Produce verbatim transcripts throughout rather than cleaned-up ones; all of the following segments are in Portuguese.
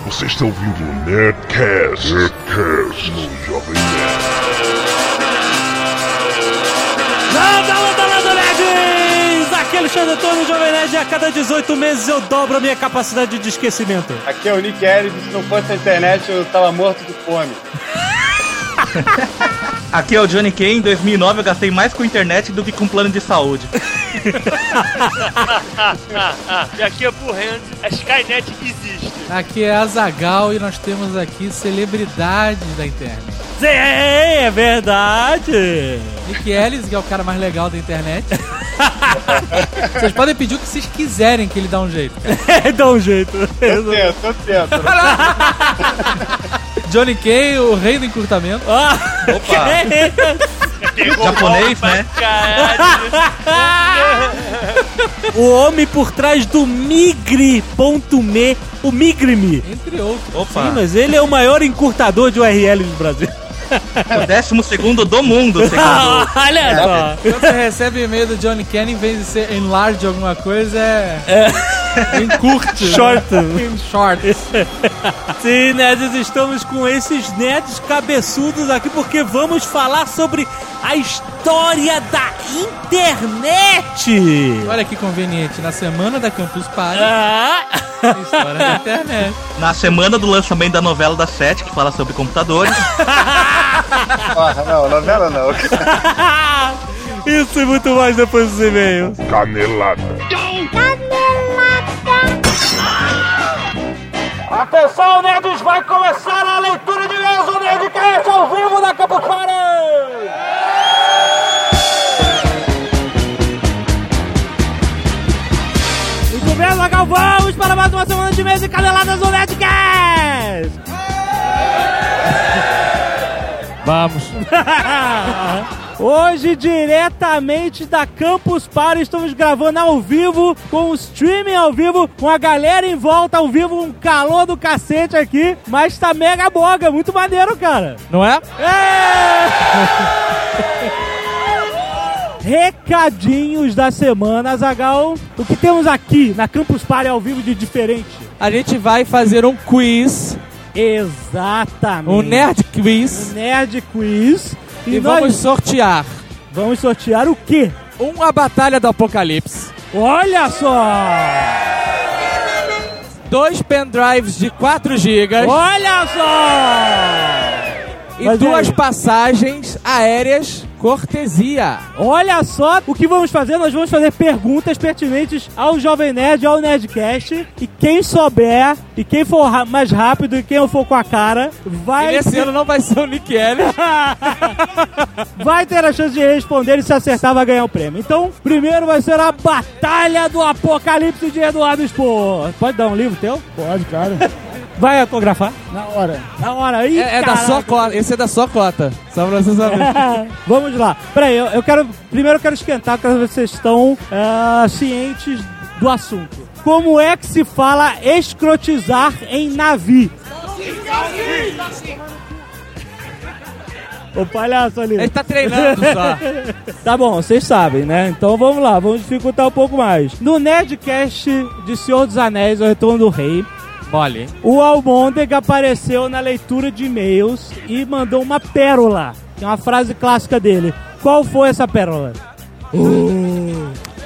Você está ouvindo o Nerdcast, Nerdcast no Jovem Nerd. Landa, landa, landa, nerds! Aqui é Alexandre Antônio, Jovem Nerd, e a cada dezoito meses eu dobro a minha capacidade de esquecimento. Aqui é o Nick Ellis, se não fosse a internet eu tava morto de fome. Aqui é o Johnny Kane, em dois mil e nove eu gastei mais com internet do que com plano de saúde. E aqui é Burrand, a Skynet existe. Aqui é Azaghal e nós temos aqui celebridades da internet. Sim, é verdade! Nick Ellis, que é o cara mais legal da internet. Vocês podem pedir o que vocês quiserem que ele dá um jeito. É, dá um jeito. Eu tento, eu tento. Johnny Kane, o rei do encurtamento. Ah, Opa! Japonês, né? O homem por trás do Migre ponto me, o Migre.me. Entre outros. Opa! Sim, mas ele é o maior encurtador de U R L do Brasil. O décimo segundo do mundo, segundo. Olha só. Quando você recebe e-mail do Johnny Kane, em vez de ser enlarge alguma coisa, é... É. Encurte. Short. Em shorts. Sim, nerds, estamos com esses nerds cabeçudos aqui porque vamos falar sobre a história da internet. Olha que conveniente, na semana da Campus Party, Ah. a história da internet. Na semana do lançamento da novela das sete, que fala sobre computadores. Porra, não, novela não. Isso e muito mais depois dos e-mails. Canelada. Atenção, nerds, vai começar a leitura de e-mails do Nerdcast ao vivo da Campus Party! Muito bem, Azaghal, vamos para mais uma semana de e-mails e caneladas do Nerdcast! Vamos. Hoje, diretamente da Campus Party, estamos gravando ao vivo, com o streaming ao vivo, com a galera em volta ao vivo, um calor do cacete aqui, mas tá mega boga, muito maneiro, cara. Não é? É! Recadinhos da semana, Azaghal. O que temos aqui na Campus Party ao vivo de diferente? A gente vai fazer um quiz, Exatamente. um nerd quiz, Um nerd quiz. e, E, vamos nós sortear vamos sortear o quê? uma batalha do apocalipse, Olha só! dois pendrives de quatro gigas Olha só! e Mas duas aí? passagens aéreas cortesia. Olha só o que vamos fazer. Nós vamos fazer perguntas pertinentes ao Jovem Nerd, ao Nerdcast. E quem souber, e quem for ra- mais rápido, e quem for com a cara, vai E esse ter... ano não vai ser o Nick Ellis. vai ter a chance de responder e se acertar vai ganhar o prêmio. Então, primeiro vai ser a Batalha do Apocalipse de Eduardo Spor. Pode dar um livro teu? Pode, claro. Vai autografar? Na hora. Na hora. Ih, É, é da caraca. sua cota. Esse é da sua cota. Só pra você saber. Vamos lá. Peraí, eu, eu quero... Primeiro eu quero esquentar, quero ver se vocês estão ah, cientes do assunto. Como é que se fala escrotizar em navi? Ô palhaço ali. Ele tá treinando só. Tá bom, vocês sabem, né? Então vamos lá, vamos dificultar um pouco mais. No Nerdcast de Senhor dos Anéis, O Retorno do Rei, Mole. o Almôndega apareceu na leitura de e-mails e mandou uma pérola, que é uma frase clássica dele. Qual foi essa pérola? Uh.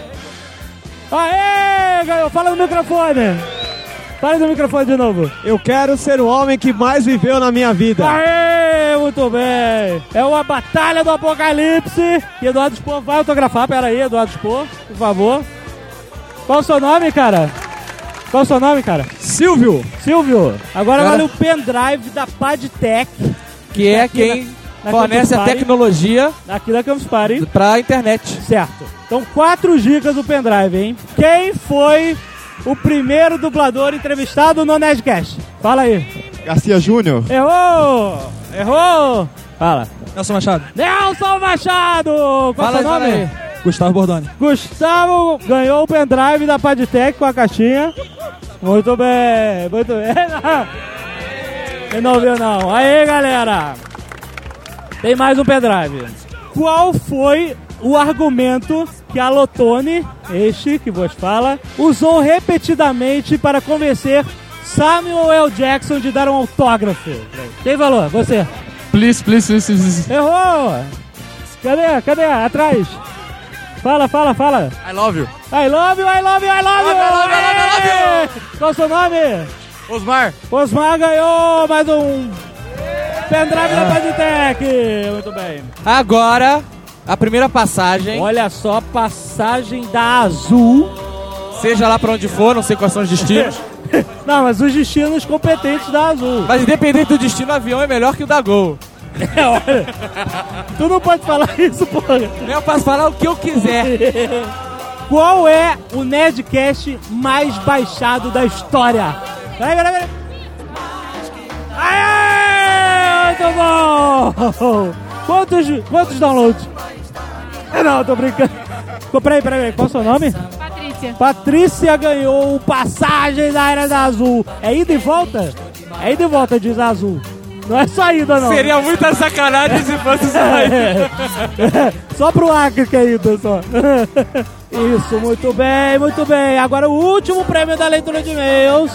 Aê, ganhou! Fala no microfone! Fala no microfone de novo. Eu quero ser o homem que mais viveu na minha vida. Aê, muito bem! É uma batalha do apocalipse. E Eduardo Spor vai autografar. Pera aí, Eduardo Spor, por favor. Qual o seu nome, cara? Qual o seu nome, cara? Silvio. Silvio. Agora, Agora- vale o pendrive da Padtech. Que é Aqui quem na- na fornece a Campus Party. tecnologia Aqui da Campus Party. pra internet. Certo. Então, quatro gigas do pendrive, hein? Quem foi o primeiro dublador entrevistado no Nerdcast? Fala aí. Garcia Júnior. Errou! Errou! Fala. Nelson Machado. Nelson Machado! Qual Fala é o aí, seu fala nome? aí. Gustavo Bordoni. Gustavo ganhou o pendrive da Padtech com a caixinha. Muito bem, muito bem. Ele não viu, não. Aí, galera. Tem mais um pendrive. Qual foi o argumento que a Lotone, este que vos fala, usou repetidamente para convencer Samuel L. Jackson de dar um autógrafo. Tem valor, você. Please, please, please, please. Errou! Cadê? Cadê? Atrás. Fala, fala, fala. I love you. I love you, I love you, I love you! I love you, I love you, I love you! Qual o seu nome? Osmar. Osmar ganhou mais um pendrive da Padtech. Muito bem. Agora, a primeira passagem. Olha só, passagem da Azul. Seja lá pra onde for, não sei quais são os destinos. Não, mas os destinos competentes da Azul. Mas independente do destino, o avião é melhor que o da Gol. É, olha. Tu não pode falar isso, porra. Eu posso falar o que eu quiser. Qual é o Nerdcast mais baixado da história? Peraí, peraí, peraí. Aê! Muito bom! Quantos, quantos downloads? Não, tô brincando. Peraí, peraí, peraí. Qual é o seu nome? Patrícia. Patrícia ganhou passagem da Era da Azul. É ida e volta? É ida e volta, diz a Azul. Não é só ida, não. Seria muita sacanagem se fosse só ida. Só pro Acre que é ida, só. Isso, muito bem, muito bem. Agora o último prêmio da leitura de e-mails.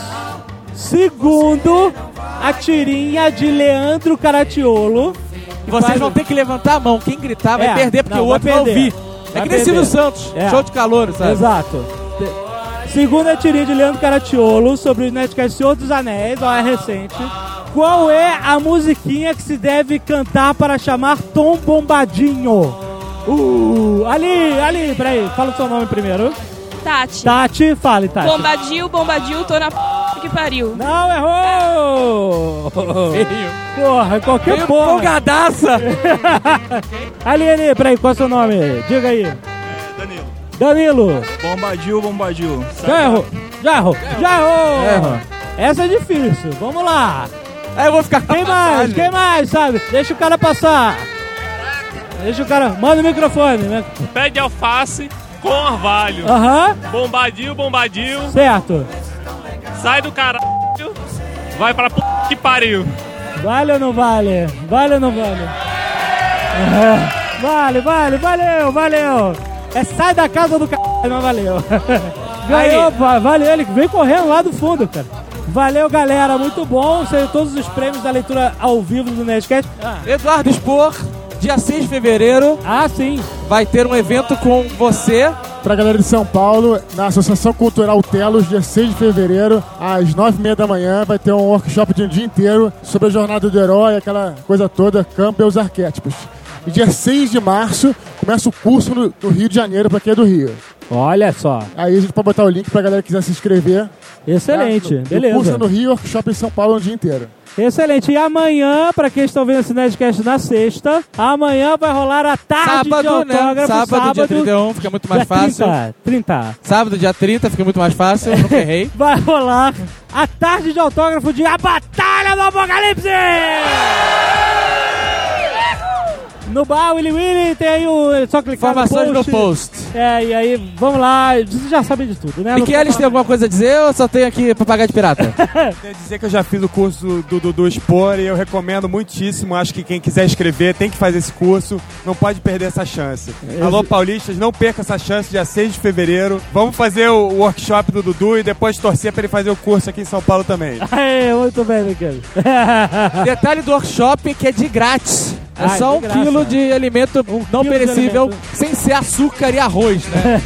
Segundo a tirinha de Leandro Caratiolo. Vocês faz... vão ter que levantar a mão. Quem gritar vai É, perder, porque não, o vai outro vai perder. ouvir. Vai É que nem perder. Silvio Santos, É. show de calor, sabe? Exato. Segundo a tirinha de Leandro Caratiolo sobre o Nerdcast Senhor dos Anéis, ó, é recente. Qual é a musiquinha que se deve cantar para chamar Tom Bombadinho? Uh, ali, ali, peraí, fala o seu nome primeiro. Tati. Tati, fale, Tati. Bombadil, bombadil, tô na p que pariu. Não, errou! Porra, qualquer Meio porra. empolgadaça. Ali, ali, peraí, qual é o seu nome? Diga aí. Danilo. Danilo. Bombadil, bombadil. Já errou, já errou, já errou. Errou. Essa é difícil, vamos lá. Aí eu vou ficar com Quem a mais? passagem. Quem mais, sabe? Deixa o cara passar. Deixa o cara... Manda o microfone, né? Pé de alface com orvalho. Aham, Bombadil, bombadil. certo. Sai do caralho. Vai pra p que pariu. Vale ou não vale? Vale ou não vale? Aham. Vale, vale, valeu, valeu. É sai da casa do caralho, mas valeu. Ganhou, va- valeu, ele veio correndo lá do fundo, cara. Valeu, galera, muito bom. Saiu todos os prêmios da leitura ao vivo do Nerdcast. Ah, Eduardo Spor, dia seis de fevereiro, ah, sim. vai ter um evento com você. Pra galera de São Paulo, na Associação Cultural Telos, dia seis de fevereiro, às nove e meia da manhã, vai ter um workshop de um dia inteiro sobre a jornada do herói, aquela coisa toda, campo e os arquétipos. E dia seis de março, começa o curso no, no Rio de Janeiro, pra quem é do Rio. Olha só. Aí a gente pode botar o link pra galera que quiser se inscrever. Excelente, Tá? beleza. O curso é no Rio, workshop em São Paulo, um dia inteiro. Excelente. E amanhã, pra quem estão vendo esse Nerdcast na sexta, amanhã vai rolar a tarde de Sábado, né? autógrafo. Sábado, dia trinta e um, fica muito mais dia fácil. trinta, trinta. Sábado, dia trinta, fica muito mais fácil, eu nunca errei. Vai rolar a tarde de autógrafo de A Batalha do Apocalipse! No bar, Willy Willy, tem aí o... é só clicar Informações no no post. post. É, e aí, vamos lá. Vocês já sabem de tudo, né? Miquelis, tem alguma coisa a dizer ou só tem aqui papagaio de pirata? Quer dizer que eu já fiz o curso do Dudu Expor e eu recomendo muitíssimo. Acho que quem quiser escrever tem que fazer esse curso. Não pode perder essa chance. Alô, paulistas, não perca essa chance, dia seis de fevereiro. Vamos fazer o workshop do Dudu e depois torcer pra ele fazer o curso aqui em São Paulo também. Aê, muito bem, Miquelis. Detalhe do workshop que é de grátis. É Ah, só de um graça. quilo de alimento não quilo de perecível, alimento. sem ser açúcar e arroz, né?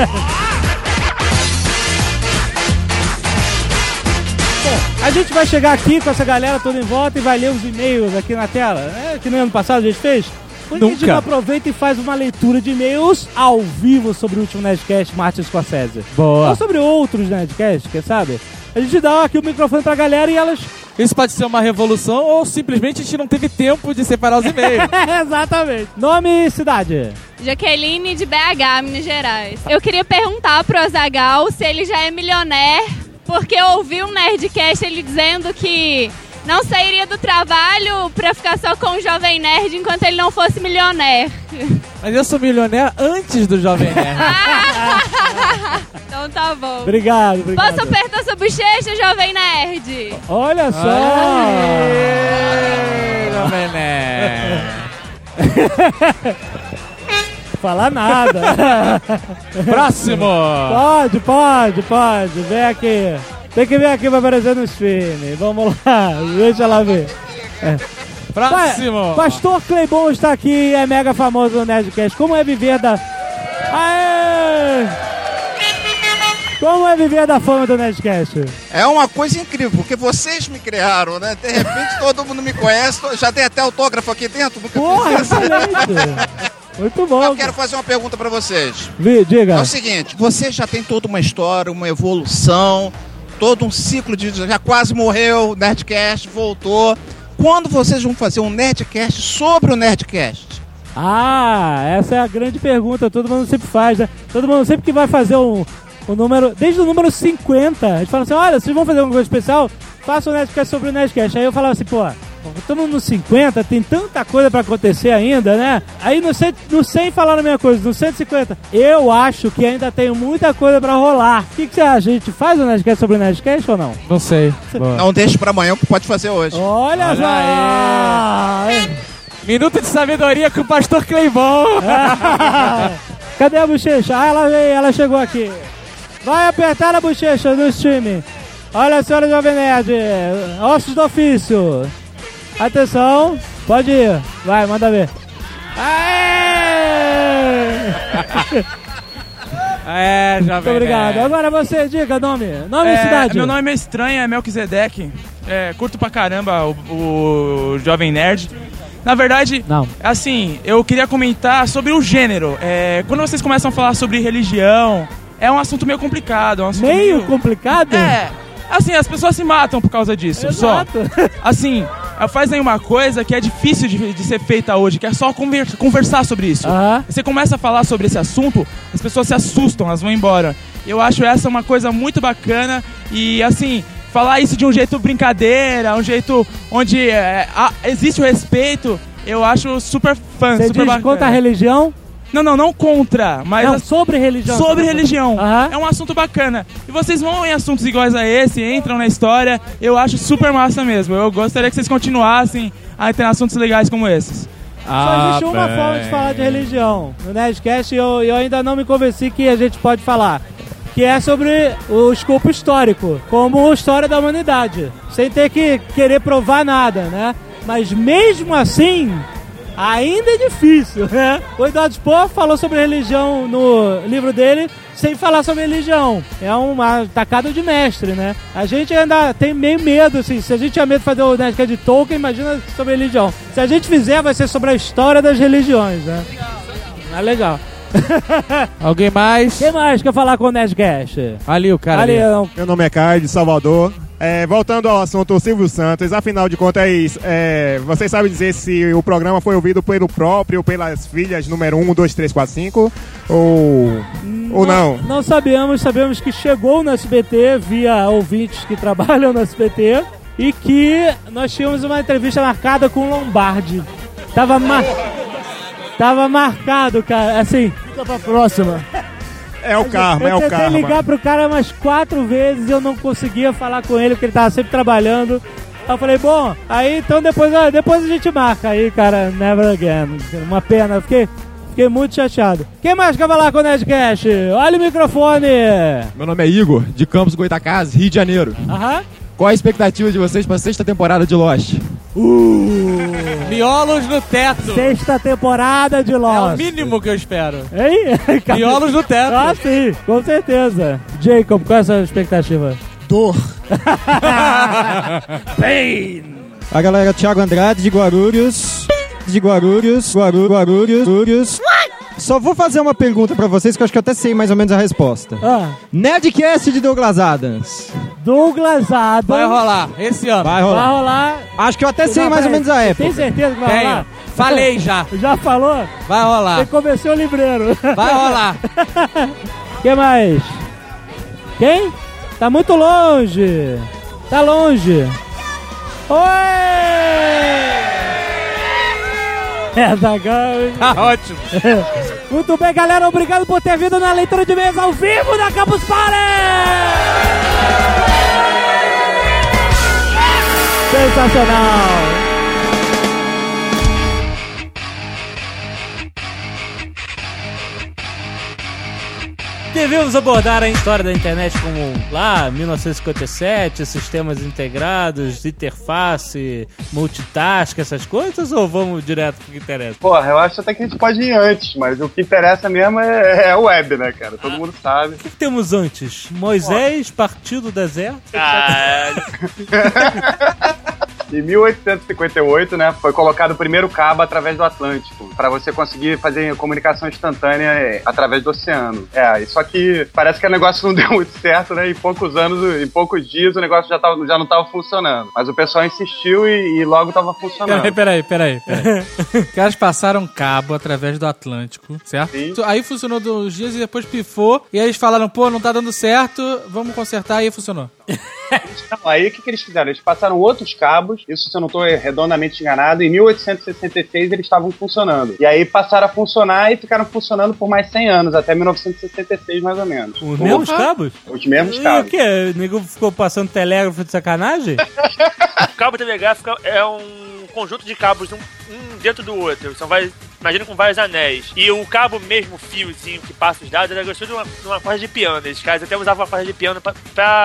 A gente vai chegar aqui com essa galera toda em volta e vai ler os e-mails aqui na tela. É que nem ano passado a gente fez. Por que a gente Nunca. não aproveita e faz uma leitura de e-mails ao vivo sobre o último Nerdcast, Martin Scorsese? Boa. Ou sobre outros Nerdcasts, quem sabe? A gente dá aqui o microfone pra galera e elas... Isso pode ser uma revolução ou simplesmente a gente não teve tempo de separar os e-mails. Exatamente. Nome e cidade. Jaqueline de B H, Minas Gerais. Eu queria perguntar pro Azaghal se ele já é milionaire, porque eu ouvi um Nerdcast ele dizendo que não sairia do trabalho pra ficar só com o Jovem Nerd enquanto ele não fosse milionaire. Mas eu sou milionário antes do Jovem Nerd. Então tá bom. Obrigado, obrigado. Posso apertar sua bochecha, Jovem Nerd? Olha só. Aê, Jovem Nerd. Falar nada. Próximo. Pode, pode, pode. Vem aqui. Tem que vir aqui pra aparecer no stream. Vamos lá, deixa lá ver. É. Próximo. Pa- Pastor Cleibon está aqui, é mega famoso no Nerdcast. Como é viver da... Aê! Como é viver da fama do Nerdcast? É uma coisa incrível, porque vocês me criaram, né? De repente todo mundo me conhece, já tem até autógrafo aqui dentro. Nunca Porra, fiz isso. excelente! Muito bom. Eu quero fazer uma pergunta pra vocês. Vi, diga. É o seguinte, você já tem toda uma história, uma evolução, todo um ciclo de... Já quase morreu, Nerdcast, voltou. Quando vocês vão fazer um Nerdcast sobre o Nerdcast? Ah, essa é a grande pergunta, todo mundo sempre faz, né? Todo mundo sempre que vai fazer um, um número, desde o número cinquenta, a gente fala assim, olha, vocês vão fazer alguma coisa especial, faça um Nerdcast sobre o Nerdcast. Aí eu falava assim, pô, estamos no cinquenta, tem tanta coisa pra acontecer ainda, né? Aí no, cem, no cem falaram a mesma coisa, no cento e cinquenta, eu acho que ainda tem muita coisa pra rolar. O que, que você acha? A gente faz um Nerdcast sobre o Nerdcast ou não? Não sei. Não deixe pra amanhã, que pode fazer hoje. Olha, Olha só! aí. Minuto de sabedoria com o Pastor Cleibon. Cadê a bochecha? Ah, ela veio, ela chegou aqui. Vai apertar a bochecha no stream. Olha, senhora Jovem Nerd, ossos do ofício. Atenção, pode ir. Vai, manda ver. Aê! É, Jovem Muito obrigado. Nerd. Agora você, diga nome. Nome É, e cidade. Meu nome é estranho, é Melquisedeque. É, curto pra caramba o, o Jovem Nerd. Na verdade, Não. assim, eu queria comentar sobre o gênero. É, quando vocês começam a falar sobre religião, é um assunto meio complicado. É um assunto Meio, meio complicado? É, assim, as pessoas se matam por causa disso. Exato. Só. Assim, faz aí uma coisa que é difícil de, de ser feita hoje, que é só conver- conversar sobre isso. Aham. Você começa a falar sobre esse assunto, as pessoas se assustam, elas vão embora. Eu acho essa uma coisa muito bacana e, assim, falar isso de um jeito brincadeira, um jeito onde é, há- existe o respeito, eu acho super fã, Você super diz bacana. contra a religião? Não, não, não contra, mas Não, as- sobre religião. sobre religião. Aham. É um assunto bacana. E vocês vão em assuntos iguais a esse, entram na história, eu acho super massa mesmo. Eu gostaria que vocês continuassem a ter assuntos legais como esses. Só existe uma forma de falar de religião no Nerdcast e eu, eu ainda não me convenci que a gente pode falar. Que é sobre o escopo histórico, como a história da humanidade. Sem ter que querer provar nada, né? Mas mesmo assim, ainda é difícil, né? O Eduardo Spohr falou sobre religião no livro dele sem falar sobre religião. É uma tacada de mestre, né? A gente ainda tem meio medo, assim. Se a gente tinha medo de fazer o Nerdcast de Tolkien, imagina sobre religião. Se a gente fizer, vai ser sobre a história das religiões, né? É legal. Alguém mais? Quem mais quer falar com o Nerdcast? Ali, o cara Ali, ali. não. Meu nome é Caio, de Salvador. É, voltando ao assunto o Silvio Santos, afinal de contas, é, vocês sabem dizer se o programa foi ouvido pelo próprio, pelas filhas número um, dois, três, quatro, cinco, ou, ou não? Não sabemos, sabemos que chegou no S B T via ouvintes que trabalham no S B T e que nós tínhamos uma entrevista marcada com o Lombardi. Tava, mar... Tava marcado, cara, assim. Fica pra próxima. É o karma, é Eu o tentei karma. ligar pro cara umas quatro vezes e eu não conseguia falar com ele, porque ele tava sempre trabalhando. Aí eu falei, bom, aí então depois, ó, depois a gente marca. Aí, cara, never again. Uma pena, eu fiquei, fiquei muito chateado. Quem mais quer falar com o Nerdcast? Olha o microfone. Meu nome é Igor, de Campos Goitacazes, Rio de Janeiro. Aham. Qual a expectativa de vocês para a sexta temporada de Lost? Uh, Miolos no teto. Sexta temporada de É o Lost. mínimo que eu espero. Hein? Miolos no teto. Ah, sim, com certeza. Jacob, qual é a sua expectativa? Dor. Pain! A galera Thiago Andrade, de Guarulhos. De Guarulhos, Guarulhos, Guarulhos, Guarulhos. Só vou fazer uma pergunta pra vocês que eu acho que eu até sei mais ou menos a resposta. Ah. Nerdcast de Douglas Adams. Douglas Adams. Vai rolar, esse ano. Vai rolar. Vai rolar. Acho que eu até sei Não, mais ou peraí, menos a época. Tem certeza que vai Tenho. rolar? Falei já. Já falou? Vai rolar. Você convenceu o livreiro. Vai rolar. Quem mais? Quem? Tá muito longe. Tá longe. Oi! É, Zagão. Tá ótimo. Muito bem, galera. Obrigado por ter vindo na leitura de mesa ao vivo da Campus Party! Sensacional! devemos abordar a história da internet como lá, mil novecentos e cinquenta e sete, sistemas integrados, interface, multitask, essas coisas, ou vamos direto pro que interessa? Porra, eu acho até que a gente pode ir antes, mas o que interessa mesmo é, é o web, né, cara? Todo mundo sabe. O que, que temos antes? Moisés partiu do deserto? Caralho. Em mil oitocentos e cinquenta e oito, né, foi colocado o primeiro cabo através do Atlântico, para você conseguir fazer comunicação instantânea através do oceano. É, só que parece que o negócio não deu muito certo, né, em poucos anos, em poucos dias o negócio já, tava, já não estava funcionando. Mas o pessoal insistiu e, e logo estava funcionando. Peraí, peraí, peraí. Os caras passaram cabo através do Atlântico, certo? Sim. Aí funcionou dois dias e depois pifou, e aí eles falaram, pô, não tá dando certo, vamos consertar, e aí funcionou. Não, aí o que, que eles fizeram? Eles passaram outros cabos, isso se eu não estou redondamente enganado, em mil oitocentos e sessenta e seis eles estavam funcionando. E aí passaram a funcionar e ficaram funcionando por mais cem anos, até mil novecentos e sessenta e seis mais ou menos. Os mesmos cabos? Os mesmos e cabos. O quê? O nego ficou passando telégrafo de sacanagem? O cabo telegráfico é um conjunto de cabos um, um dentro do outro. São vários, imagina com vários anéis. E o cabo mesmo, o fiozinho que passa os dados, era gostou de uma, de uma corda de piano. Esses caras até usavam a corda de piano pra,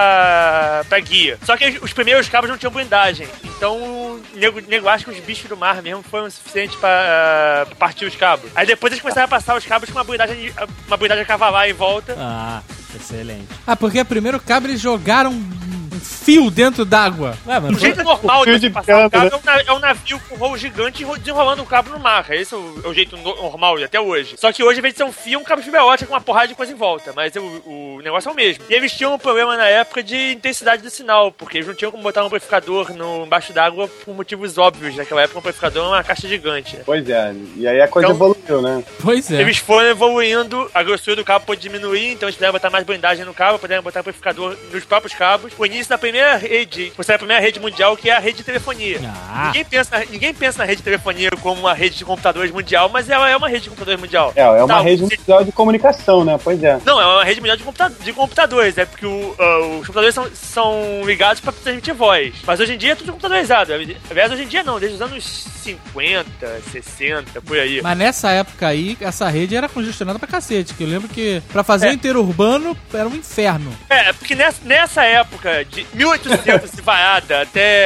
pra, pra guia. Só que os primeiros cabos não tinham blindagem. Então o nego, nego acha que os bichos do mar mesmo foram o suficiente pra, pra partir os cabos. Aí depois eles começaram a passar os cabos com uma blindagem, uma blindagem a cavalar em volta. Ah, excelente. Ah, porque primeiro cabo eles jogaram um fio dentro d'água. O jeito normal de você passar o cabo é um, é um navio com um rolo gigante desenrolando o cabo no mar. Esse é o, é o jeito no, normal até hoje. Só que hoje, ao invés de ser um fio, um cabo de fibra ótica com uma porrada de coisa em volta. Mas o, o negócio é o mesmo. E eles tinham um problema na época de intensidade do sinal, porque eles não tinham como botar um amplificador no, embaixo d'água por motivos óbvios. Naquela época, um amplificador é uma caixa gigante. Né? Pois é. E aí a coisa então, evoluiu, né? Pois é. Eles foram evoluindo, a grossura do cabo pôde diminuir, então eles puderam botar mais blindagem no cabo, puderam botar amplificador nos próprios cabos. O início da primeira rede, você é a primeira rede mundial, que é a rede de telefonia. Ah. Ninguém, pensa, ninguém pensa na rede de telefonia como uma rede de computadores mundial, mas ela é uma rede de computadores mundial. É, é uma tá, rede você... mundial de comunicação, né? Pois é. Não, é uma rede mundial de, computa... de computadores, é porque o, uh, os computadores são, são ligados para transmitir voz. Mas hoje em dia é tudo computadorizado. Aliás, hoje em dia não, desde os anos cinquenta, sessenta, por aí. Mas nessa época aí, essa rede era congestionada pra cacete, que eu lembro que pra fazer o é. um interurbano era um inferno. É, porque nessa, nessa época de mil e oitocentos e vaiada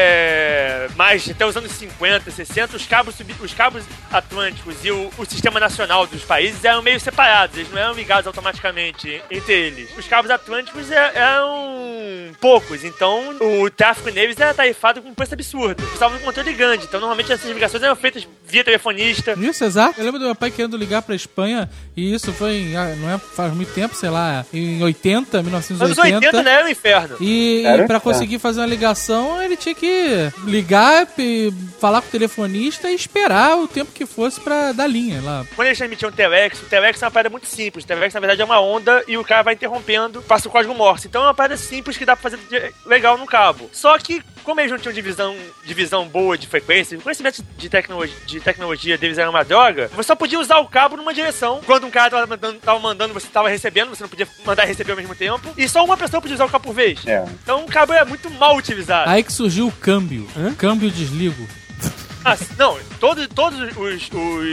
até mais, até os anos cinquenta, sessenta, os cabos, os cabos atlânticos e o, o sistema nacional dos países eram meio separados, eles não eram ligados automaticamente entre eles. Os cabos atlânticos eram poucos, então o tráfego neles era tarifado com um preço absurdo. Precisava de um controle grande, então normalmente essas ligações eram feitas via telefonista. Isso, exato. Eu lembro do meu pai querendo ligar pra Espanha, e isso foi, em, não é, faz muito tempo, sei lá, em oitenta, mil novecentos e oitenta. Anos oitenta, né? Era um inferno. E, e pra conseguir é. fazer uma ligação, ele tinha que ligar, falar com o telefonista e esperar o tempo que fosse pra dar linha lá. Quando eles transmitiam telex, o telex é uma parada muito simples. O telex, na verdade, é uma onda e o cara vai interrompendo, passa o código Morse. Então é uma parada simples que dá pra fazer legal no cabo. Só que, como eles não tinham divisão, divisão boa de frequência, o conhecimento de tecnologia, de tecnologia deles era uma droga, você só podia usar o cabo numa direção. Quando um cara tava mandando, tava mandando, você tava recebendo, você não podia mandar e receber ao mesmo tempo. E só uma pessoa podia usar o cabo por vez. É. Então o cabo é muito mal utilizado. Aí que surgiu o câmbio. Hã? Câmbio desligo. Ah, não, todo, todos os,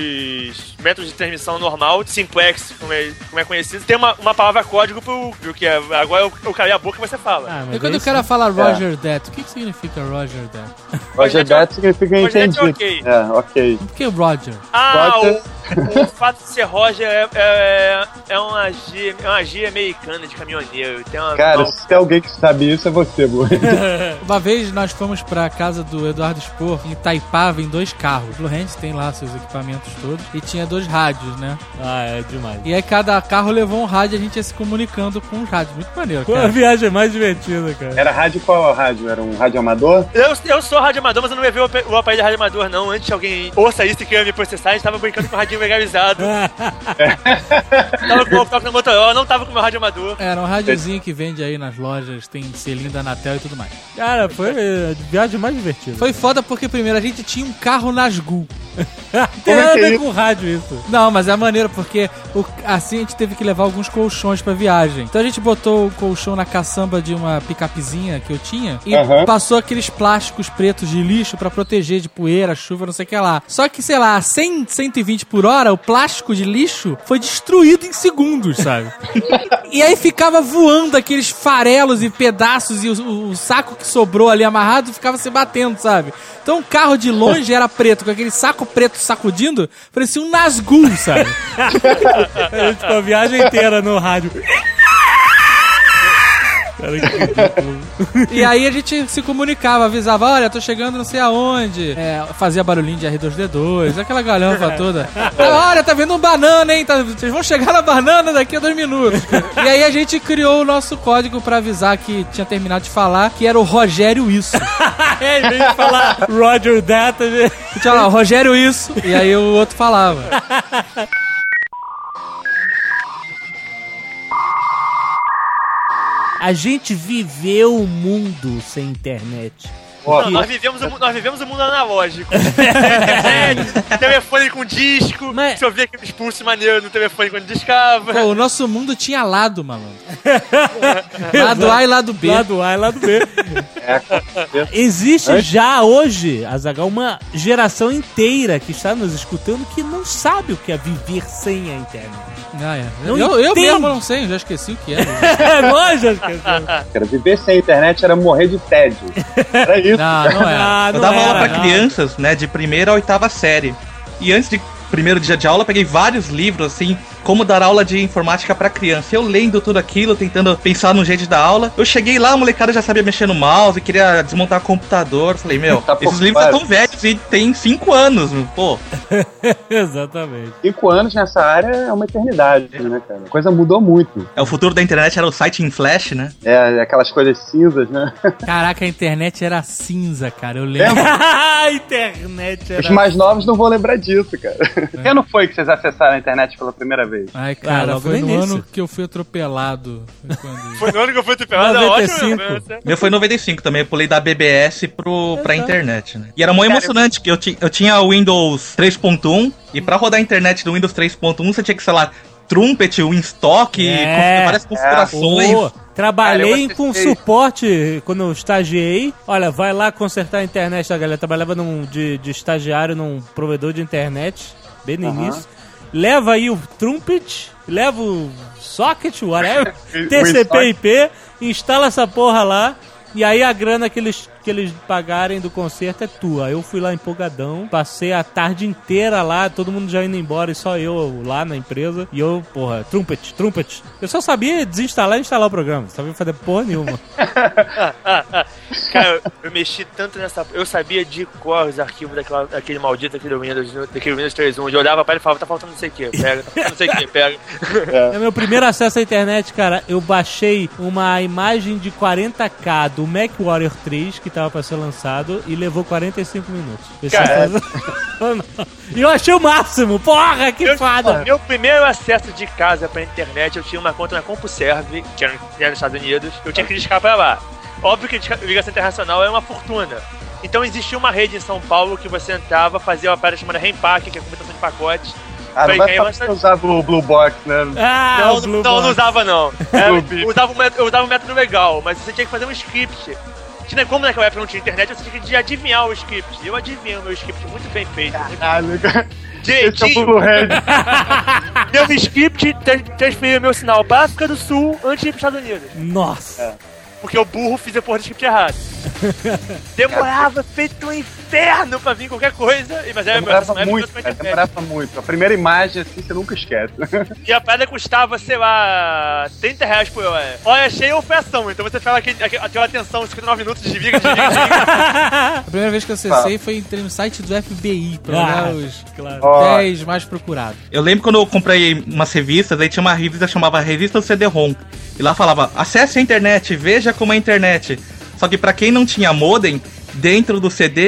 os métodos de transmissão normal, simplex, como é, como é conhecido, tem uma, uma palavra código pro, pro que é, agora eu, eu calei a boca e você fala. Ah, e quando o cara fala Roger é. That, o que, que significa Roger That? Roger That significa entendi. Roger okay. É, ok. Por que Roger? Ah, Roger. O, o fato de ser Roger é, é, é, uma, gíria, é uma gíria americana de caminhoneiro. Tem uma cara, mal... se tem alguém que sabe isso, é você, Blue. Uma vez nós fomos pra casa do Eduardo Spor, em Itaipava, em dois carros. O Blue Hand tem lá seus equipamentos todos e tinha dois rádios, né? Ah, é demais. E aí cada carro levou um rádio e a gente ia se comunicando com os rádios. Muito maneiro, cara. Pô, a viagem é mais divertida, cara. Era rádio qual rádio? Era um rádio amador? Eu, eu sou rádio amador, mas eu não levei o, o aparelho de rádio amador, não. Antes que alguém ouça isso e queira me processar, a gente tava brincando com o radinho legalizado. Tava com o toque na Motorola, não tava com o meu rádio amador. Era um rádiozinho que vende aí nas lojas, tem selinho da Anatel e tudo mais. Cara, foi a viagem mais divertida. Foi foda porque, primeiro, a gente tinha um carro Nazgûl. Tem nada a ver com rádio isso. Não, mas é maneiro, porque o, assim a gente teve que levar alguns colchões pra viagem. Então a gente botou o colchão na caçamba de uma picapezinha que eu tinha e uhum. passou aqueles plásticos pretos de lixo pra proteger de poeira, chuva, não sei o que lá. Só que, sei lá, cem, cento e vinte por hora, o plástico de lixo foi destruído em segundos, sabe? E aí ficava voando aqueles farelos e pedaços e o, o saco que sobrou ali amarrado ficava se batendo, sabe? Então o carro de longe era preto, com aquele saco preto sacudindo, parecia um Nazgûl, sabe? A gente ficou a viagem inteira no rádio. Cara, que ridículo. E aí a gente se comunicava, avisava, olha, tô chegando não sei aonde. É, fazia barulhinho de R dois D dois, aquela galhofa toda. Olha, tá vendo um banana, hein? Tá, vocês vão chegar na banana daqui a dois minutos. E aí a gente criou o nosso código pra avisar que tinha terminado de falar, que era o Rogério Isso. É, em vez de falar Roger That, tinha lá, Rogério Isso. E aí o outro falava. A gente viveu o mundo sem internet. Não, nós, vivemos o, nós vivemos o mundo analógico. É, telefone com disco. Mas... Você ouvia aqueles pulsos maneiros no telefone quando discava. Pô, o nosso mundo tinha lado, malandro. Lado A e lado B. Lado A e lado B. É, existe é? já hoje, Azaghal, uma geração inteira que está nos escutando que não sabe o que é viver sem a internet. Ah, é. Não eu eu mesmo não sei, já esqueci o que era. Nós já esquecemos. Era viver sem a internet era morrer de tédio. Era isso. Não, não era. Ah, não eu dava era, aula pra não. crianças, né, de primeira a oitava série. E antes de primeiro dia de aula, eu peguei vários livros, assim, como dar aula de informática pra criança. Eu lendo tudo aquilo, tentando pensar no jeito da aula. Eu cheguei lá, a molecada já sabia mexer no mouse, queria desmontar o computador. Falei, meu, tá esses livros estão tão velhos e tem cinco anos, pô. Exatamente. Cinco anos nessa área é uma eternidade, né, cara? A coisa mudou muito. É, o futuro da internet era o site em flash, né? É, aquelas coisas cinzas, né? Caraca, a internet era cinza, cara, eu lembro. A internet era... Os mais novos não vão lembrar disso, cara. É. Que ano foi que vocês acessaram a internet pela primeira vez? Ai, cara, ah, foi no ano que eu fui atropelado. Foi, quando... foi no ano que eu fui atropelado, é ótimo. Meu foi em noventa e cinco também, eu pulei da B B S pro, pra internet, né? E era muito emocionante, que eu, ti, eu tinha o Windows três ponto um, e pra rodar a internet do Windows três ponto um, você tinha que, sei lá, Trumpet, Winstock, é, várias configurações. É. Oh, trabalhei cara, com fez... suporte quando eu estagiei. Olha, vai lá consertar a internet da galera. Trabalhava num, de, de estagiário num provedor de internet, bem no uh-huh. início. Leva aí o Trumpet, leva o socket, whatever, T C P I P, instala essa porra lá, e aí a grana que eles, que eles pagarem do concerto é tua. Eu fui lá empolgadão, passei a tarde inteira lá, todo mundo já indo embora e só eu lá na empresa. E eu, porra, Trumpet, Trumpet. Eu só sabia desinstalar e instalar o programa, não sabia fazer porra nenhuma. Cara, eu, eu mexi tanto nessa... Eu sabia de cor os arquivos daquela, daquele maldito daquele Windows, daquele Windows três ponto um. Eu olhava pra ele e falava, tá faltando não sei o que, pega, tá faltando não sei o que, pega. É. É meu primeiro acesso à internet, cara. Eu baixei uma imagem de quarenta K do MacWarrior três, que tava pra ser lançado, e levou quarenta e cinco minutos. Cara, e eu achei o máximo, porra, que eu, foda! Meu primeiro acesso de casa pra internet, eu tinha uma conta na CompuServe, que era nos Estados Unidos, eu tinha que discar pra lá. Óbvio que a ligação internacional é uma fortuna. Então existia uma rede em São Paulo que você entrava, fazia uma parada chamada Rempack, que é computação de pacotes. Ah, não vai falar que usava o Blue Box, né? Ah, não, não, não, não usava não. É, eu, usava um método, eu usava um método legal, mas você tinha que fazer um script. Tinha, como naquela época não tinha internet, você tinha que adivinhar o script. Eu adivinho o meu script, muito bem feito. Caralho, cara. Direitinho. Meu script transferiu meu sinal para África do Sul antes de ir para os Estados Unidos. Nossa. É. Porque o burro fiz a porra do script errado. Demorava feito um inferno pra vir qualquer coisa. Mas é, demorava mas, muito, mas, mas, demorava muito. A primeira imagem assim você nunca esquece. E a parada custava, sei lá, trinta reais por hora. Olha, cheia ou foi ação. Então você fala aquele, aquela atenção, cinquenta e nove minutos, desliga, desliga, desliga. A primeira vez que eu acessei ah. foi entrei no site do F B I pra olhar ah, os claro. dez mais procurados. Eu lembro quando eu comprei umas revistas, aí tinha uma revista que chamava Revista C D-ROM. E lá falava, acesse a internet, veja como é a internet. Só que pra quem não tinha modem, dentro do C D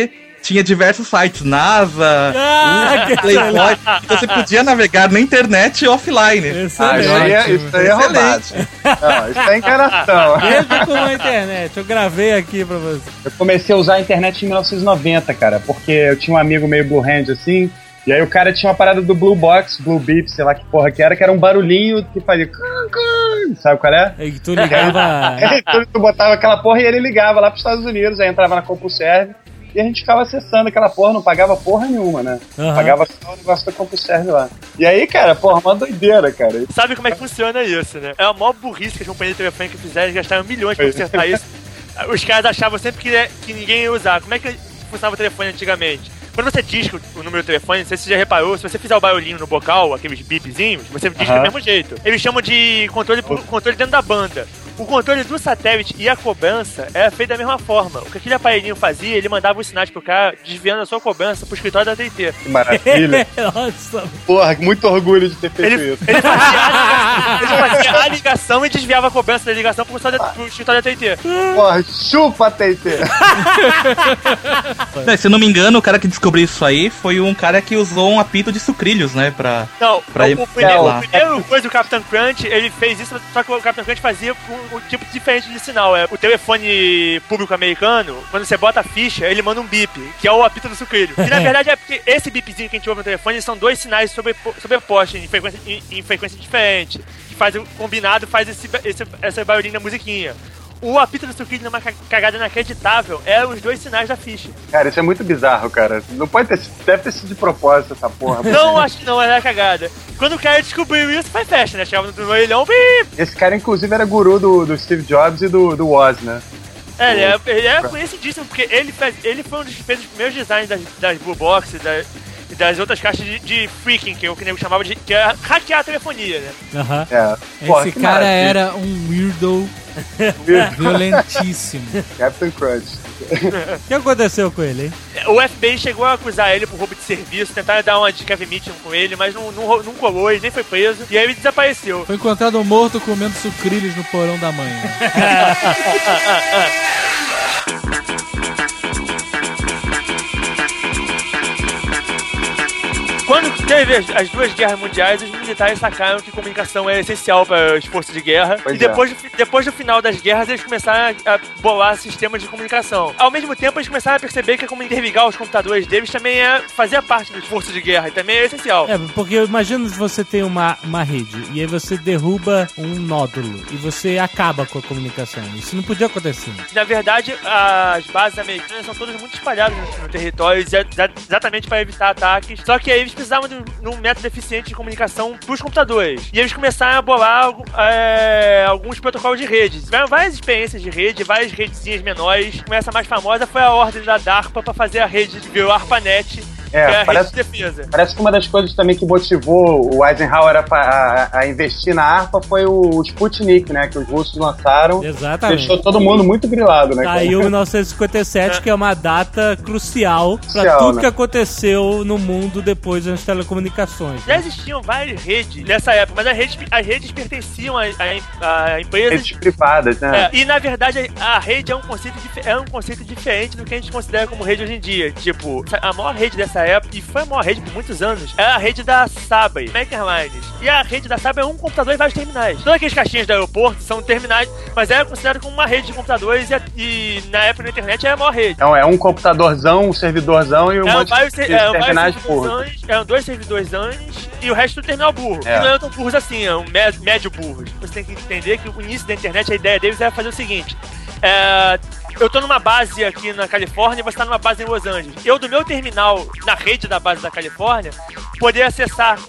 tinha diversos sites, NASA, Ah, uh, Playboy. Então você podia navegar na internet offline. Isso ah, isso aí é, isso aí é roubado. Não, isso é enganação. Mesmo com a internet, eu gravei aqui pra você. Eu comecei a usar a internet em mil novecentos e noventa, cara, porque eu tinha um amigo meio Blue Hand assim, e aí o cara tinha uma parada do Blue Box, Blue Beep, sei lá que porra que era, que era um barulhinho que fazia... Sabe qual é? E tu ligava... tu, tu botava aquela porra e ele ligava lá pros Estados Unidos, aí entrava na CompuServe e a gente ficava acessando aquela porra, não pagava porra nenhuma, né? Uhum. Pagava só o negócio da CompuServe lá. E aí, cara, porra, uma doideira, cara. Sabe como é que funciona isso, né? É a maior burrice que as companhias de telefone que fizeram, eles gastaram milhões pra consertar isso. Os caras achavam sempre que, que ninguém ia usar. Como é que funcionava o telefone antigamente? Quando você disca o número do telefone, não sei se você já reparou, se você fizer o barulhinho no bocal, aqueles bipzinhos, você disca uhum. do mesmo jeito. Eles chamam de controle, controle dentro da banda. O controle do satélite e a cobrança era feito da mesma forma. O que aquele aparelhinho fazia, ele mandava os sinais pro cara, desviando a sua cobrança pro escritório da A T e T. Que maravilha. Nossa. Porra, muito orgulho de ter feito ele, isso. Ele fazia, ele fazia a ligação e desviava a cobrança da ligação pro, pro escritório da A T e T. Porra, chupa a T e T. Se eu não me engano, o cara que descobriu isso aí foi um cara que usou um apito de sucrilhos, né? Pra, não, pra o, ir o primeiro, lá. o primeiro coisa do Capitão Crunch, ele fez isso, só que o Capitão Crunch fazia um, um tipo diferente de sinal. É, o telefone público americano, quando você bota a ficha, ele manda um bip, que é o apito do sucrilho. E na verdade é porque esse bipzinho que a gente ouve no telefone são dois sinais sobrepostos em frequência, em, em frequência diferente, que faz o combinado, faz esse, esse, essa barulhinha da musiquinha. O apito do sucrilho numa cagada inacreditável é os dois sinais da ficha. Cara, isso é muito bizarro, cara. Não pode ter, deve ter sido de propósito essa porra. Não, acho que não, era cagada. Quando o cara descobriu isso, foi festa, né? Chegava no orelhão, bip! Esse cara, inclusive, era guru do, do Steve Jobs e do, do Woz, né? É, ele é, ele é conhecidíssimo, porque ele, fez, ele foi um dos que fez os primeiros designs das, das Blue Box e das, das outras caixas de, de freaking, que é o que o nego chamava de que era hackear a telefonia, né? Aham. Uhum. É. Esse Pô, cara era um weirdo violentíssimo. Captain Crunch. O que aconteceu com ele, hein? O F B I chegou a acusar ele por roubo de serviço, tentaram dar uma de Kevin Mitchell com ele, mas não, não, não colou, ele nem foi preso, e aí ele desapareceu. Foi encontrado morto comendo sucrilhos no porão da mãe. Quando teve as, as duas guerras mundiais, os militares sacaram que comunicação é essencial para as forças de guerra. Pois e depois, é. do, depois do final das guerras, eles começaram a, a bolar sistemas de comunicação. Ao mesmo tempo, eles começaram a perceber que como interligar os computadores deles também é, fazia parte das forças de guerra e também é essencial. É, porque eu imagino se você tem uma, uma rede e aí você derruba um nódulo e você acaba com a comunicação. Isso não podia acontecer. Na verdade, as bases americanas são todas muito espalhadas no, no território, exatamente para evitar ataques. Só que aí eles precisavam de um, um método eficiente de comunicação pros computadores. E eles começaram a bolar é, alguns protocolos de rede. Tiveram várias experiências de rede, várias redezinhas menores. Essa mais famosa foi a ordem da DARPA para fazer a rede de ARPANET, É, que é a parece, rede de defesa. Parece que uma das coisas também que motivou o Eisenhower a, a, a investir na ARPA foi o Sputnik, né? Que os russos lançaram. Exatamente. Deixou todo mundo muito grilado, né? Saiu em mil novecentos e cinquenta e sete, é. que é uma data crucial para tudo né? que aconteceu no mundo depois das telecomunicações. Já existiam várias redes nessa época, mas as redes, as redes pertenciam a, a, a empresas... Redes privadas, né? É, e, na verdade, a, a rede é um, conceito, é um conceito diferente do que a gente considera como rede hoje em dia. Tipo, a maior rede dessa época, e foi a maior rede por muitos anos, é a rede da Sabre, Mac Airlines. E a rede da Sabre é um computador e vários terminais. Todas aquelas caixinhas do aeroporto são terminais, mas é considerado como uma rede de computadores e, e na época da internet é a maior rede. Então é um computadorzão, um servidorzão e um é, monte vários, de é, terminais burros. É, dois servidores e o resto do terminal burro. É. E não eram tão burros assim, é um médio, médio burros. Você tem que entender que o início da internet, a ideia deles era fazer o seguinte. É, eu tô numa base aqui na Califórnia e você tá numa base em Los Angeles. Eu, do meu terminal, na rede da base da Califórnia, poder acessar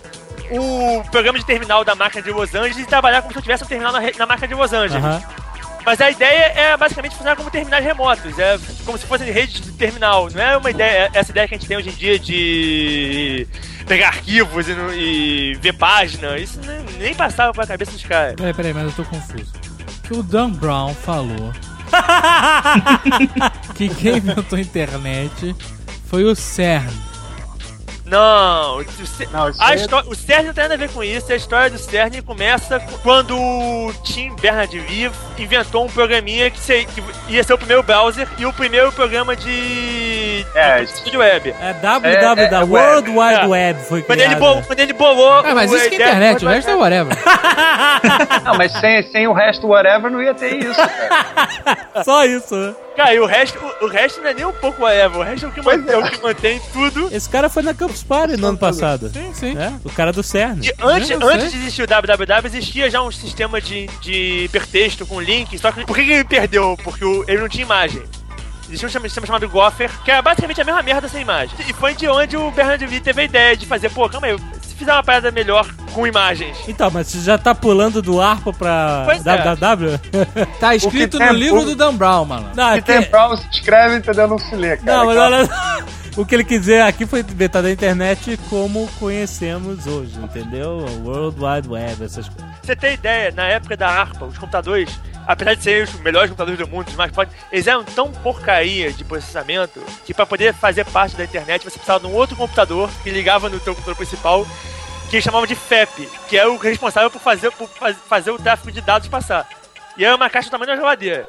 o programa de terminal da máquina de Los Angeles e trabalhar como se eu tivesse um terminal na, na máquina de Los Angeles. Uhum. Mas a ideia é basicamente funcionar como terminais remotos. É como se fossem redes de terminal. Não é uma ideia, essa ideia que a gente tem hoje em dia de pegar arquivos e, e ver página. Isso nem, nem passava pela cabeça dos caras. Peraí, peraí, mas eu tô confuso. O que o Dan Brown falou que quem inventou a internet foi o CERN. Não, o, C... não a é... histó... o CERN não tem nada a ver com isso. A história do CERN começa quando o Tim Berners-Lee inventou um programinha que, se... que ia ser o primeiro browser e o primeiro programa de, é, de web. É W W W, é, é, World Wide é. Web foi quando criado. Ele bolou, quando ele bolou... Ah, mas isso que é internet, o resto é whatever. Não, mas sem, sem o resto whatever não ia ter isso, cara. Só isso, né? Cara, e o resto, o, o resto não é nem um pouco whatever, o resto é o que, mantém, é. É o que mantém tudo. Esse cara foi na Campus Party no ano passado. Sim, sim. É, o cara do CERN. E antes, antes de existir o W W W, existia já um sistema de, de hipertexto com link, só que por que ele perdeu? Porque o, ele não tinha imagem. Existia um sistema chamado Gopher, que era basicamente a mesma merda sem imagem. E foi de onde o Berners-Lee teve a ideia de fazer, pô, calma aí, se fizer uma parada melhor com imagens. Então, mas você já tá pulando do ARPA pra pois W W W? É. Tá escrito no livro o... do Dan Brown, mano. Não, o que tem Brown se escreve, entendeu? Não se lê, cara. Não, mas olha... O que ele quis dizer aqui foi inventado a internet como conhecemos hoje, entendeu? World Wide Web, essas coisas. Você tem ideia, na época da ARPA, os computadores, apesar de serem os melhores computadores do mundo, os mais fortes, eles eram tão porcaria de processamento que pra poder fazer parte da internet você precisava de um outro computador que ligava no teu computador principal, que eles chamavam de F E P, que é o responsável por fazer, por fazer o tráfego de dados passar. E era uma caixa do tamanho da geladeira.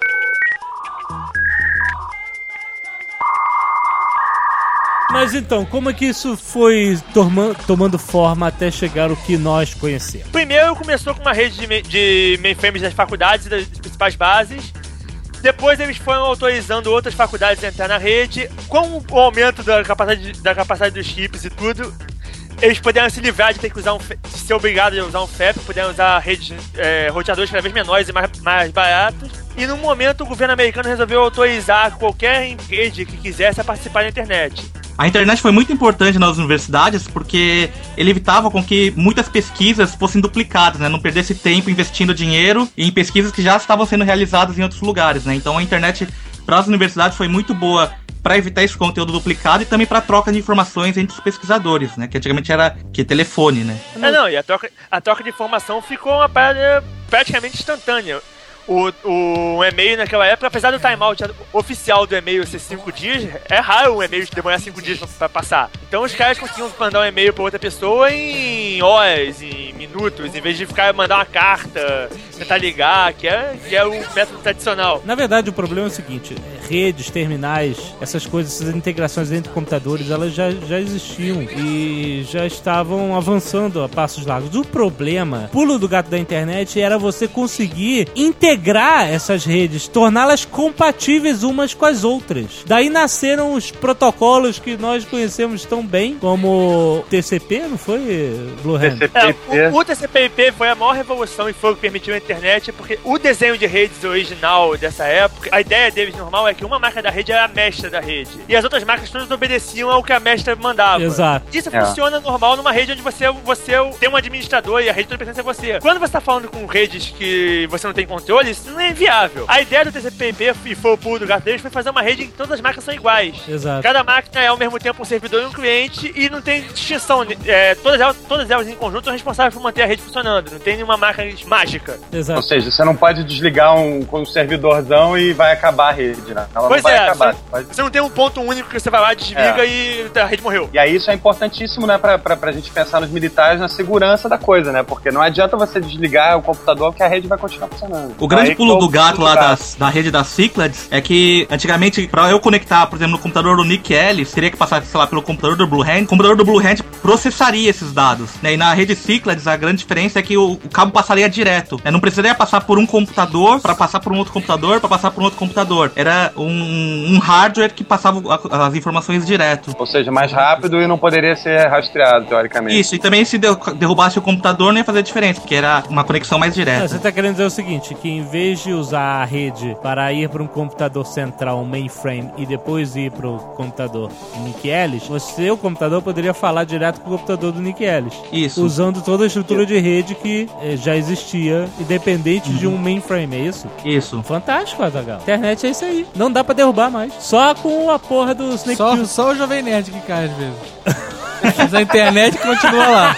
Mas então, como é que isso foi toma, tomando forma até chegar ao que nós conhecemos? Primeiro começou com uma rede de, main, de mainframes das faculdades e das principais bases. Depois eles foram autorizando outras faculdades a entrar na rede. Com o aumento da capacidade, da capacidade dos chips e tudo, eles puderam se livrar de ter que usar um, de ser obrigados a usar um F E P, puderam usar redes, é, roteadores cada vez menores e mais, mais baratos. E no momento o governo americano resolveu autorizar qualquer rede que quisesse a participar da internet. A internet foi muito importante nas universidades porque ele evitava com que muitas pesquisas fossem duplicadas, né? Não perdesse tempo investindo dinheiro em pesquisas que já estavam sendo realizadas em outros lugares, né? Então a internet para as universidades foi muito boa para evitar esse conteúdo duplicado e também para troca de informações entre os pesquisadores, né? Que antigamente era que telefone, né? É, não, e a troca, a troca de informação ficou uma parada praticamente instantânea. O, o e-mail naquela época, apesar do timeout oficial do e-mail ser cinco dias, é raro um e-mail demorar cinco dias pra, pra passar. Então os caras conseguiam mandar um e-mail pra outra pessoa em horas, em minutos, em vez de ficar mandar uma carta, tentar ligar, que é, que é o método tradicional. Na verdade, o problema é o seguinte: redes, terminais, essas coisas, essas integrações entre computadores, elas já, já existiam e já estavam avançando a passos largos. O problema, pulo do gato da internet, era você conseguir integrar essas redes, torná-las compatíveis umas com as outras. Daí nasceram os protocolos que nós conhecemos tão bem, como o T C P, não foi, Blue Hand? É, o, o T C P I P foi a maior revolução e foi o que permitiu a internet, porque o desenho de redes original dessa época, a ideia deles normal é que uma máquina da rede era a mestra da rede, e as outras máquinas todas obedeciam ao que a mestra mandava. Exato. Isso é. funciona normal numa rede onde você, você tem um administrador e a rede toda pertence a você. Quando você está falando com redes que você não tem controle, isso não é inviável. A ideia do T C P I P, e foi o pulo do gato deles, foi fazer uma rede em que todas as máquinas são iguais. Exato. Cada máquina é ao mesmo tempo um servidor e um cliente e não tem distinção. É, todas, elas, todas elas em conjunto são responsáveis por manter a rede funcionando. Não tem nenhuma máquina mágica. Exato. Ou seja, você não pode desligar um, um servidorzão e vai acabar a rede, né? Ela pois não vai é, acabar. Você, pode... você não tem um ponto único que você vai lá, desliga é. e a rede morreu. E aí isso é importantíssimo, né, pra, pra, pra gente pensar nos militares, na segurança da coisa, né? Porque não adianta você desligar o computador que a rede vai continuar funcionando. O grande aí, pulo do gato lá gato. Das, da rede das Cyclades é que antigamente, pra eu conectar, por exemplo, no computador do Nick Ellis, teria que passar, sei lá, pelo computador do Blue Hand. O computador do Blue Hand processaria esses dados, né? E na rede Cyclades a grande diferença é que o, o cabo passaria direto, né? Não precisaria passar por um computador pra passar por um outro computador pra passar por um outro computador. Era um, um hardware que passava a, as informações direto. Ou seja, mais rápido e não poderia ser rastreado, teoricamente. Isso, e também se derrubasse o computador não ia fazer diferença, porque era uma conexão mais direta. Não, você tá querendo dizer o seguinte, que em vez de usar a rede para ir para um computador central, um mainframe, e depois ir para o computador Nick Ellis, você, o computador, poderia falar direto com o computador do Nick Ellis. Isso. Usando toda a estrutura de rede que eh, já existia, independente uhum. de um mainframe, é isso? Isso. Fantástico, Azaghal. Internet é isso aí. Não dá pra derrubar mais. Só com a porra do Snake Só, Juice. só o Jovem Nerd que cai às vezes. Mas a internet continua lá.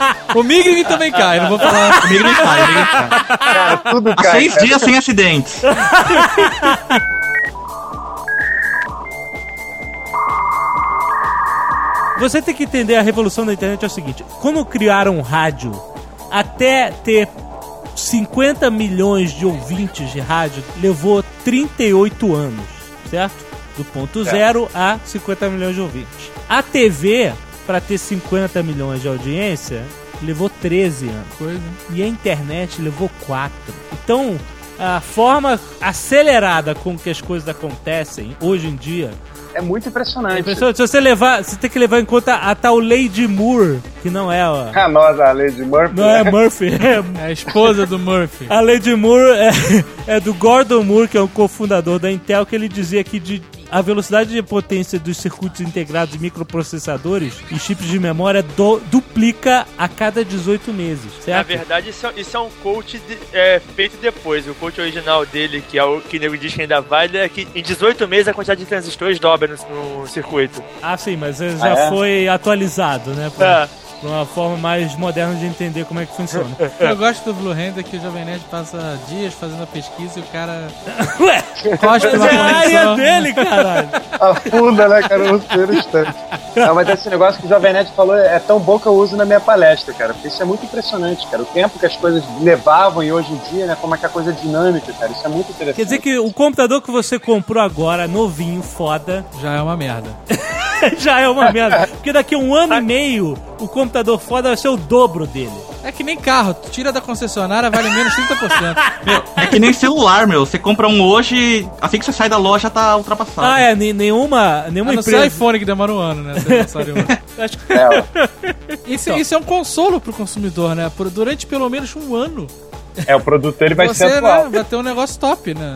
O Migrin também cai, não vou falar. O Migrin cai, o Migrin cai. Cara, tudo Há cai. seis cara. dias sem acidentes. Você tem que entender a revolução da internet é o seguinte. Quando criaram o rádio, até ter cinquenta milhões de ouvintes de rádio, levou trinta e oito anos, certo? Do ponto zero a cinquenta milhões de ouvintes. A T V, para ter cinquenta milhões de audiência, levou treze anos. Coisa. E a internet levou quatro. Então, a forma acelerada com que as coisas acontecem hoje em dia é muito impressionante. É impressionante. Se você levar, você tem que levar em conta a tal Lady Moore, que não é ó, a nossa a Lady Murphy. Não é Murphy, é a esposa do Murphy. A Lady Moore é, é do Gordon Moore, que é o cofundador da Intel, que ele dizia que de a velocidade de potência dos circuitos integrados de microprocessadores e chips de memória do, duplica a cada dezoito meses, certo? Na verdade, isso, é- isso é um coach de- é, feito depois. O coach original dele, que é o que o nego diz que ainda vale, é que em dezoito meses a quantidade de transistores dobra no, no circuito. Ah, sim, mas ele já Ah, é? foi atualizado, né? Pra, É. pra uma forma mais moderna de entender como é que funciona. Eu gosto do Blue Hand, que o Jovem Nerd passa dias fazendo a pesquisa e o cara... Ué, Cospe mas uma é a área condição. dele, caralho. Afunda, né, cara, no primeiro instante. Não, mas esse negócio que o Jovem Nerd falou é tão bom que eu uso na minha palestra, cara, porque isso é muito impressionante, cara. O tempo que as coisas levavam e hoje em dia, né, como é que a coisa é dinâmica, cara, isso é muito interessante. Quer dizer que o computador que você comprou agora, novinho, foda... Já é uma merda. Já é uma merda. Porque daqui a um ano e meio, o computador foda vai ser o dobro dele. É que nem carro, tu tira da concessionária, vale menos trinta por cento. Meu, é que nem celular, meu. Você compra um hoje, assim que você sai da loja, tá ultrapassado. Ah, é, n- nenhuma, nenhuma A não ser empresa... iPhone que demora um ano, né? Até lançar de outro. Acho que... Isso, isso é um consolo pro consumidor, né? Por, durante pelo menos um ano. É, o produto dele vai Você, ser atual. né, vai ter um negócio top, né?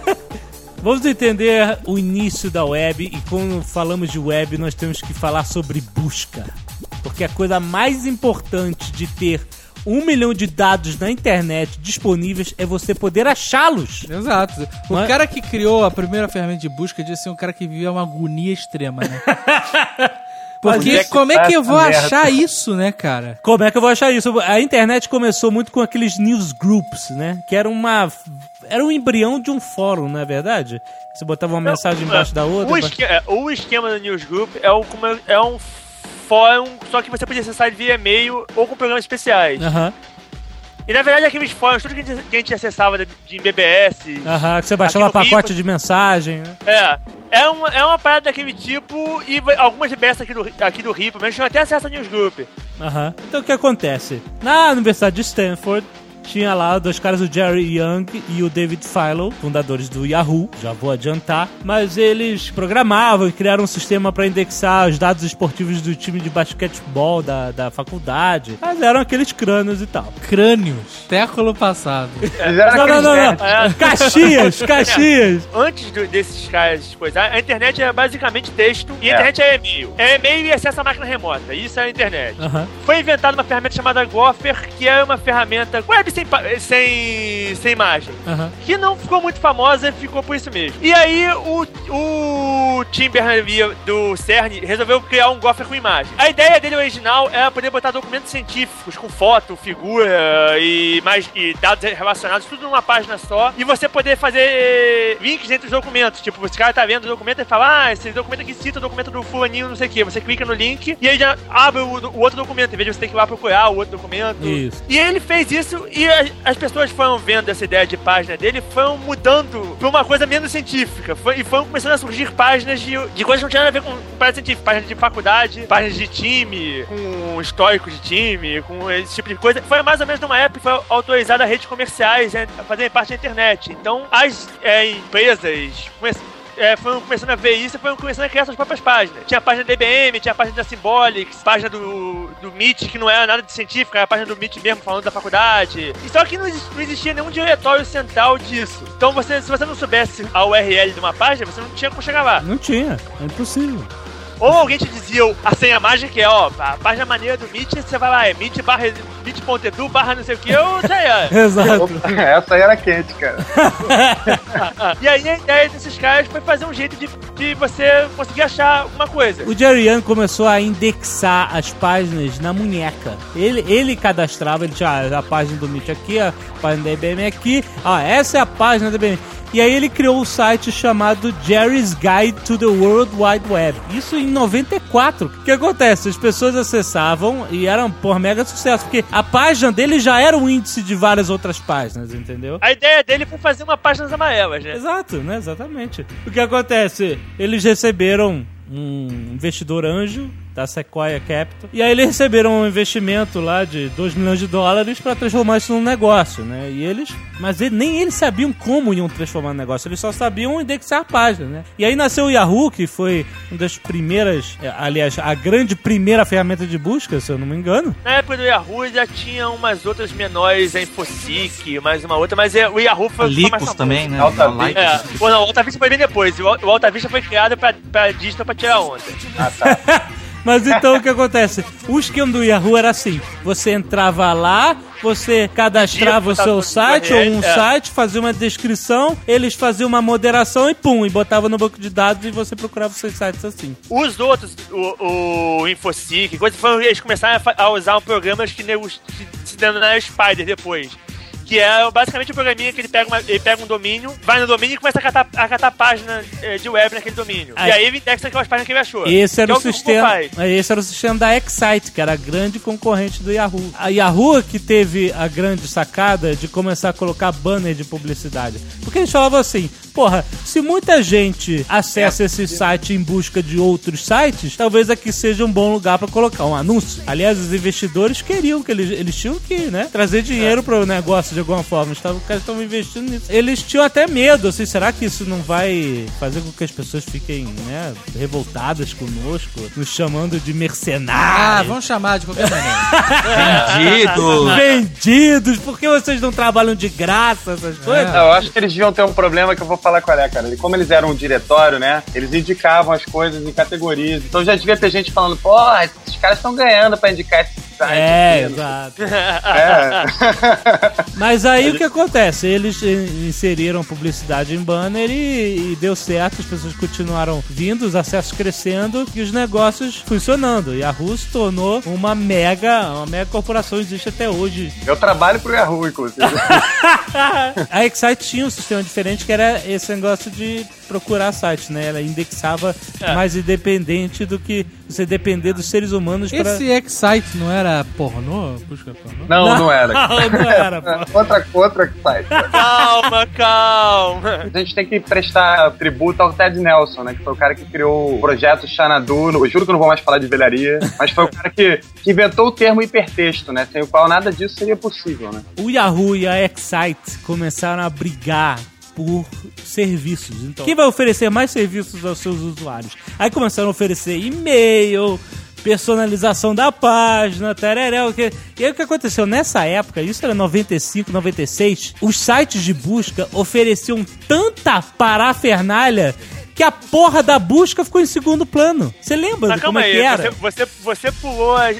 Vamos entender o início da web, e quando falamos de web, nós temos que falar sobre busca. Porque a coisa mais importante de ter um milhão de dados na internet disponíveis é você poder achá-los. Exato. O Mas- cara que criou a primeira ferramenta de busca devia ser um cara que vivia uma agonia extrema, né? Porque Mas como é que eu vou essa merda. achar isso, né, cara? Como é que eu vou achar isso? A internet começou muito com aqueles newsgroups, né? Que era uma... Era um embrião de um fórum, não é verdade? Você botava uma mensagem embaixo da outra. O, esque- é, o esquema do Newsgroup é, o, como é, é um fórum, só que você podia acessar via e-mail ou com programas especiais. Aham. E na verdade aqueles fóruns, tudo que a gente, que a gente acessava de, de B B S... Aham, que você baixava aqui no pacote Rio, de mensagem, né? É, é uma, é uma parada daquele tipo e vai- algumas B B S aqui do, aqui do Rio, pelo menos, tinham até acesso ao Newsgroup. Aham. Então o que acontece? Na Universidade de Stanford, tinha lá dois caras, o Jerry Young e o David Filo, fundadores do Yahoo, já vou adiantar, mas eles programavam e criaram um sistema para indexar os dados esportivos do time de basquetebol da, da faculdade, mas eram aqueles crânios e tal. Crânios. Século passado. Não, não, não, não. Caxias, Caxias. Antes do- desses caras coisar, a internet é basicamente texto e a É. internet é e-mail. É e-mail e acesso à máquina remota. Isso é a internet. Aham. Foi inventada uma ferramenta chamada Gopher, que é uma ferramenta web sem, pa- sem, sem imagem. Aham. Que não ficou muito famosa e ficou por isso mesmo. E aí o, o Tim Berners-Lee do CERN resolveu criar um Gopher com imagem. A ideia dele original era poder botar documentos científicos com foto, figura e, mais, e dados relacionados, tudo numa página só, e você poder fazer links entre os documentos. Tipo, esse cara tá vendo o documento e fala, ah, esse documento aqui cita o documento do fulaninho, não sei o que. Você clica no link e aí já abre o, o outro documento, em vez de você ter que ir lá procurar o outro documento. Isso. E ele fez isso e a- as pessoas foram vendo essa ideia de página dele, foram mudando pra uma coisa menos científica. Foi, e foram começando a surgir páginas de, de coisas que não tinham nada a ver com, com páginas científicas. Páginas de faculdade, páginas de time, com histórico de time, com esse tipo de coisa. Foi mais ou menos numa época que foi autorizada a redes comerciais né, a fazerem parte da internet. Então, as é, empresas começaram É, foram começando a ver isso e foram começando a criar suas próprias páginas. Tinha a página da I B M, tinha a página da Symbolics, página do, do Meet, que não era nada de científica, era a página do Meet mesmo, falando da faculdade. E só que não, exi- não existia nenhum diretório central disso. Então, você, se você não soubesse a U R L de uma página, você não tinha como chegar lá. Não tinha, é impossível. Ou alguém te dizia a senha mágica, que é, ó, a página maneira do Meet, você vai lá, é meet barra, meet.edu barra não sei o que, ou já é. Exato. Essa aí era quente, cara. E aí a ideia desses caras foi fazer um jeito de, de você conseguir achar alguma coisa. O Jerry Young começou a indexar as páginas na munheca. Ele, ele cadastrava, ele tinha a, a página do Meet aqui, a página da I B M aqui. Ah, essa é a página da I B M. E aí ele criou um site chamado Jerry's Guide to the World Wide Web. Isso em noventa e quatro. O que acontece? As pessoas acessavam e eram, por mega sucesso, porque a página dele já era um índice de várias outras páginas, entendeu? A ideia dele foi fazer uma página amarelas, né? Exato, né? Exatamente. O que acontece? Eles receberam um investidor anjo da Sequoia Capital. E aí eles receberam um investimento lá de dois milhões de dólares para transformar isso num negócio, né? E eles... Mas ele, nem eles sabiam como iam transformar no negócio, eles só sabiam indexar a página, né? E aí nasceu o Yahoo, que foi uma das primeiras... Aliás, a grande primeira ferramenta de busca, se eu não me engano. Na época do Yahoo já tinha umas outras menores, a Infosic, mais uma outra, mas o Yahoo foi, foi mais famoso. Também, né? Alta Vista. É. Pô, não, o Alta Vista foi bem depois. O, o Alta Vista foi criado pra, pra digital pra tirar onda. Ah, tá. Mas então o que acontece? O esquema do Yahoo era assim: você entrava lá, você cadastrava o seu site ou um é. site, fazia uma descrição, eles faziam uma moderação e pum, e botava no banco de dados e você procurava os seus sites assim. Os outros, o, o Infosic, coisa, eles começaram a, a usar um programa que, que se denominaram Spider depois. Que é basicamente um programinha que ele pega, uma, ele pega um domínio, vai no domínio e começa a catar, a catar página de web naquele domínio. Aí, e aí ele indexa aquelas páginas que ele achou. Esse era, o sistema, esse era o sistema da Excite, que era a grande concorrente do Yahoo. A Yahoo que teve a grande sacada de começar a colocar banner de publicidade. Porque eles falavam assim, porra, se muita gente acessa esse site em busca de outros sites, talvez aqui seja um bom lugar para colocar um anúncio. Aliás, os investidores queriam, que eles, eles tinham que, né, trazer dinheiro é. para o negócio de alguma forma. Os caras estavam investindo nisso. Eles tinham até medo, assim, será que isso não vai fazer com que as pessoas fiquem, né, revoltadas conosco, nos chamando de mercenários? Ah, vamos chamar de qualquer maneira. Vendidos! Vendidos! Por que vocês não trabalham de graça, essas coisas? É. Eu acho que eles deviam ter um problema que eu vou falar qual é, cara. Como eles eram um diretório, né, eles indicavam as coisas em categorias. Então já devia ter gente falando, pô, esses caras estão ganhando pra indicar esse site. É, exato. É. Mas aí o que acontece? Eles inseriram publicidade em banner e, e deu certo, as pessoas continuaram vindo, os acessos crescendo e os negócios funcionando. E a Yahoo se tornou uma mega, uma mega corporação, existe até hoje. Eu trabalho pro Yahoo, inclusive. A Excite tinha um sistema diferente que era esse negócio de procurar sites, né? Ela indexava é. mais independente do que você depender dos seres humanos. Esse pra... Excite não era pornô? Busca pornô? Não, não, não era. Não, não era, pô. outra, outra Excite. Calma, calma. A gente tem que prestar tributo ao Ted Nelson, né? Que foi o cara que criou o projeto Xanadu. Eu juro que eu não vou mais falar de velharia, mas foi o cara que, que inventou o termo hipertexto, né? Sem o qual nada disso seria possível, né? O Yahoo e a Excite começaram a brigar por serviços. Então, quem vai oferecer mais serviços aos seus usuários? Aí começaram a oferecer e-mail, personalização da página, tereré, que... E aí o que aconteceu? Nessa época, isso era noventa e cinco, noventa e seis, os sites de busca ofereciam tanta parafernália que a porra da busca ficou em segundo plano. Você lembra Mas de como é aí, que era? Você, você, você pulou a,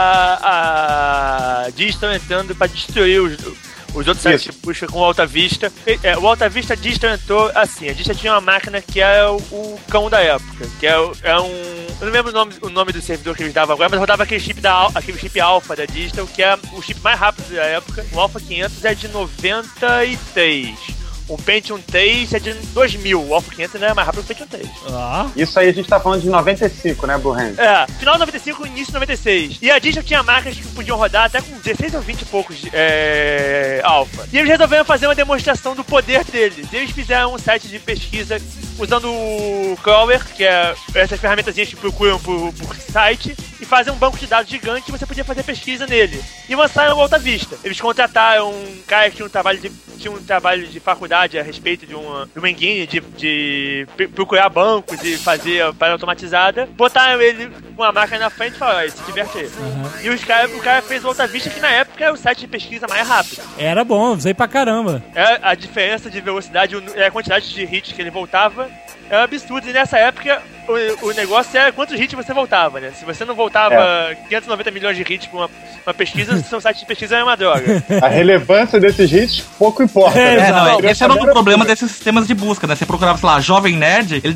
a, a Digital entrando pra destruir os... Os outros sites de busca com o Alta Vista. É, o Alta Vista Digital entrou assim. A Digital tinha uma máquina que é o, o cão da época. Que é, é um... Eu não lembro o nome, o nome do servidor que eles davam agora, mas rodava aquele chip, da, aquele chip Alpha da Digital, que é o chip mais rápido da época. O Alpha quinhentos é de noventa e três. O Pentium três é de dois mil. O Alpha quinhentos não é mais rápido que o Pentium três. Ah. Isso aí a gente tá falando de noventa e cinco, né, Burren? É, final de noventa e cinco, início de noventa e seis. E a Digital tinha máquinas que podiam rodar até com dezesseis ou vinte e poucos é, Alpha. E eles resolveram fazer uma demonstração do poder deles. Eles fizeram um site de pesquisa usando o Crawler, que é essas ferramentazinhas que procuram por, por site, e fazem um banco de dados gigante e você podia fazer pesquisa nele. E lançaram o Alta Vista. Eles contrataram um cara que tinha um trabalho de, tinha um trabalho de faculdade a respeito de uma, de uma engine de, de procurar bancos e fazer para automatizada. Botaram ele com uma máquina na frente e falaram, se diverte aí. Uhum. E os cara, o cara fez o Alta Vista, que na época era o site de pesquisa mais rápido. Era bom, usei pra caramba. É, a diferença de velocidade, a quantidade de hits que ele voltava é um absurdo. E nessa época o, o negócio era quantos hits você voltava, né? Se você não voltava é. quinhentos e noventa milhões de hits pra uma, uma pesquisa, seu site de pesquisa era uma droga. A relevância desses hits pouco importa. É, né? não, esse era um problema desses sistemas de busca, né? Você procurava, sei lá, Jovem Nerd, ele dava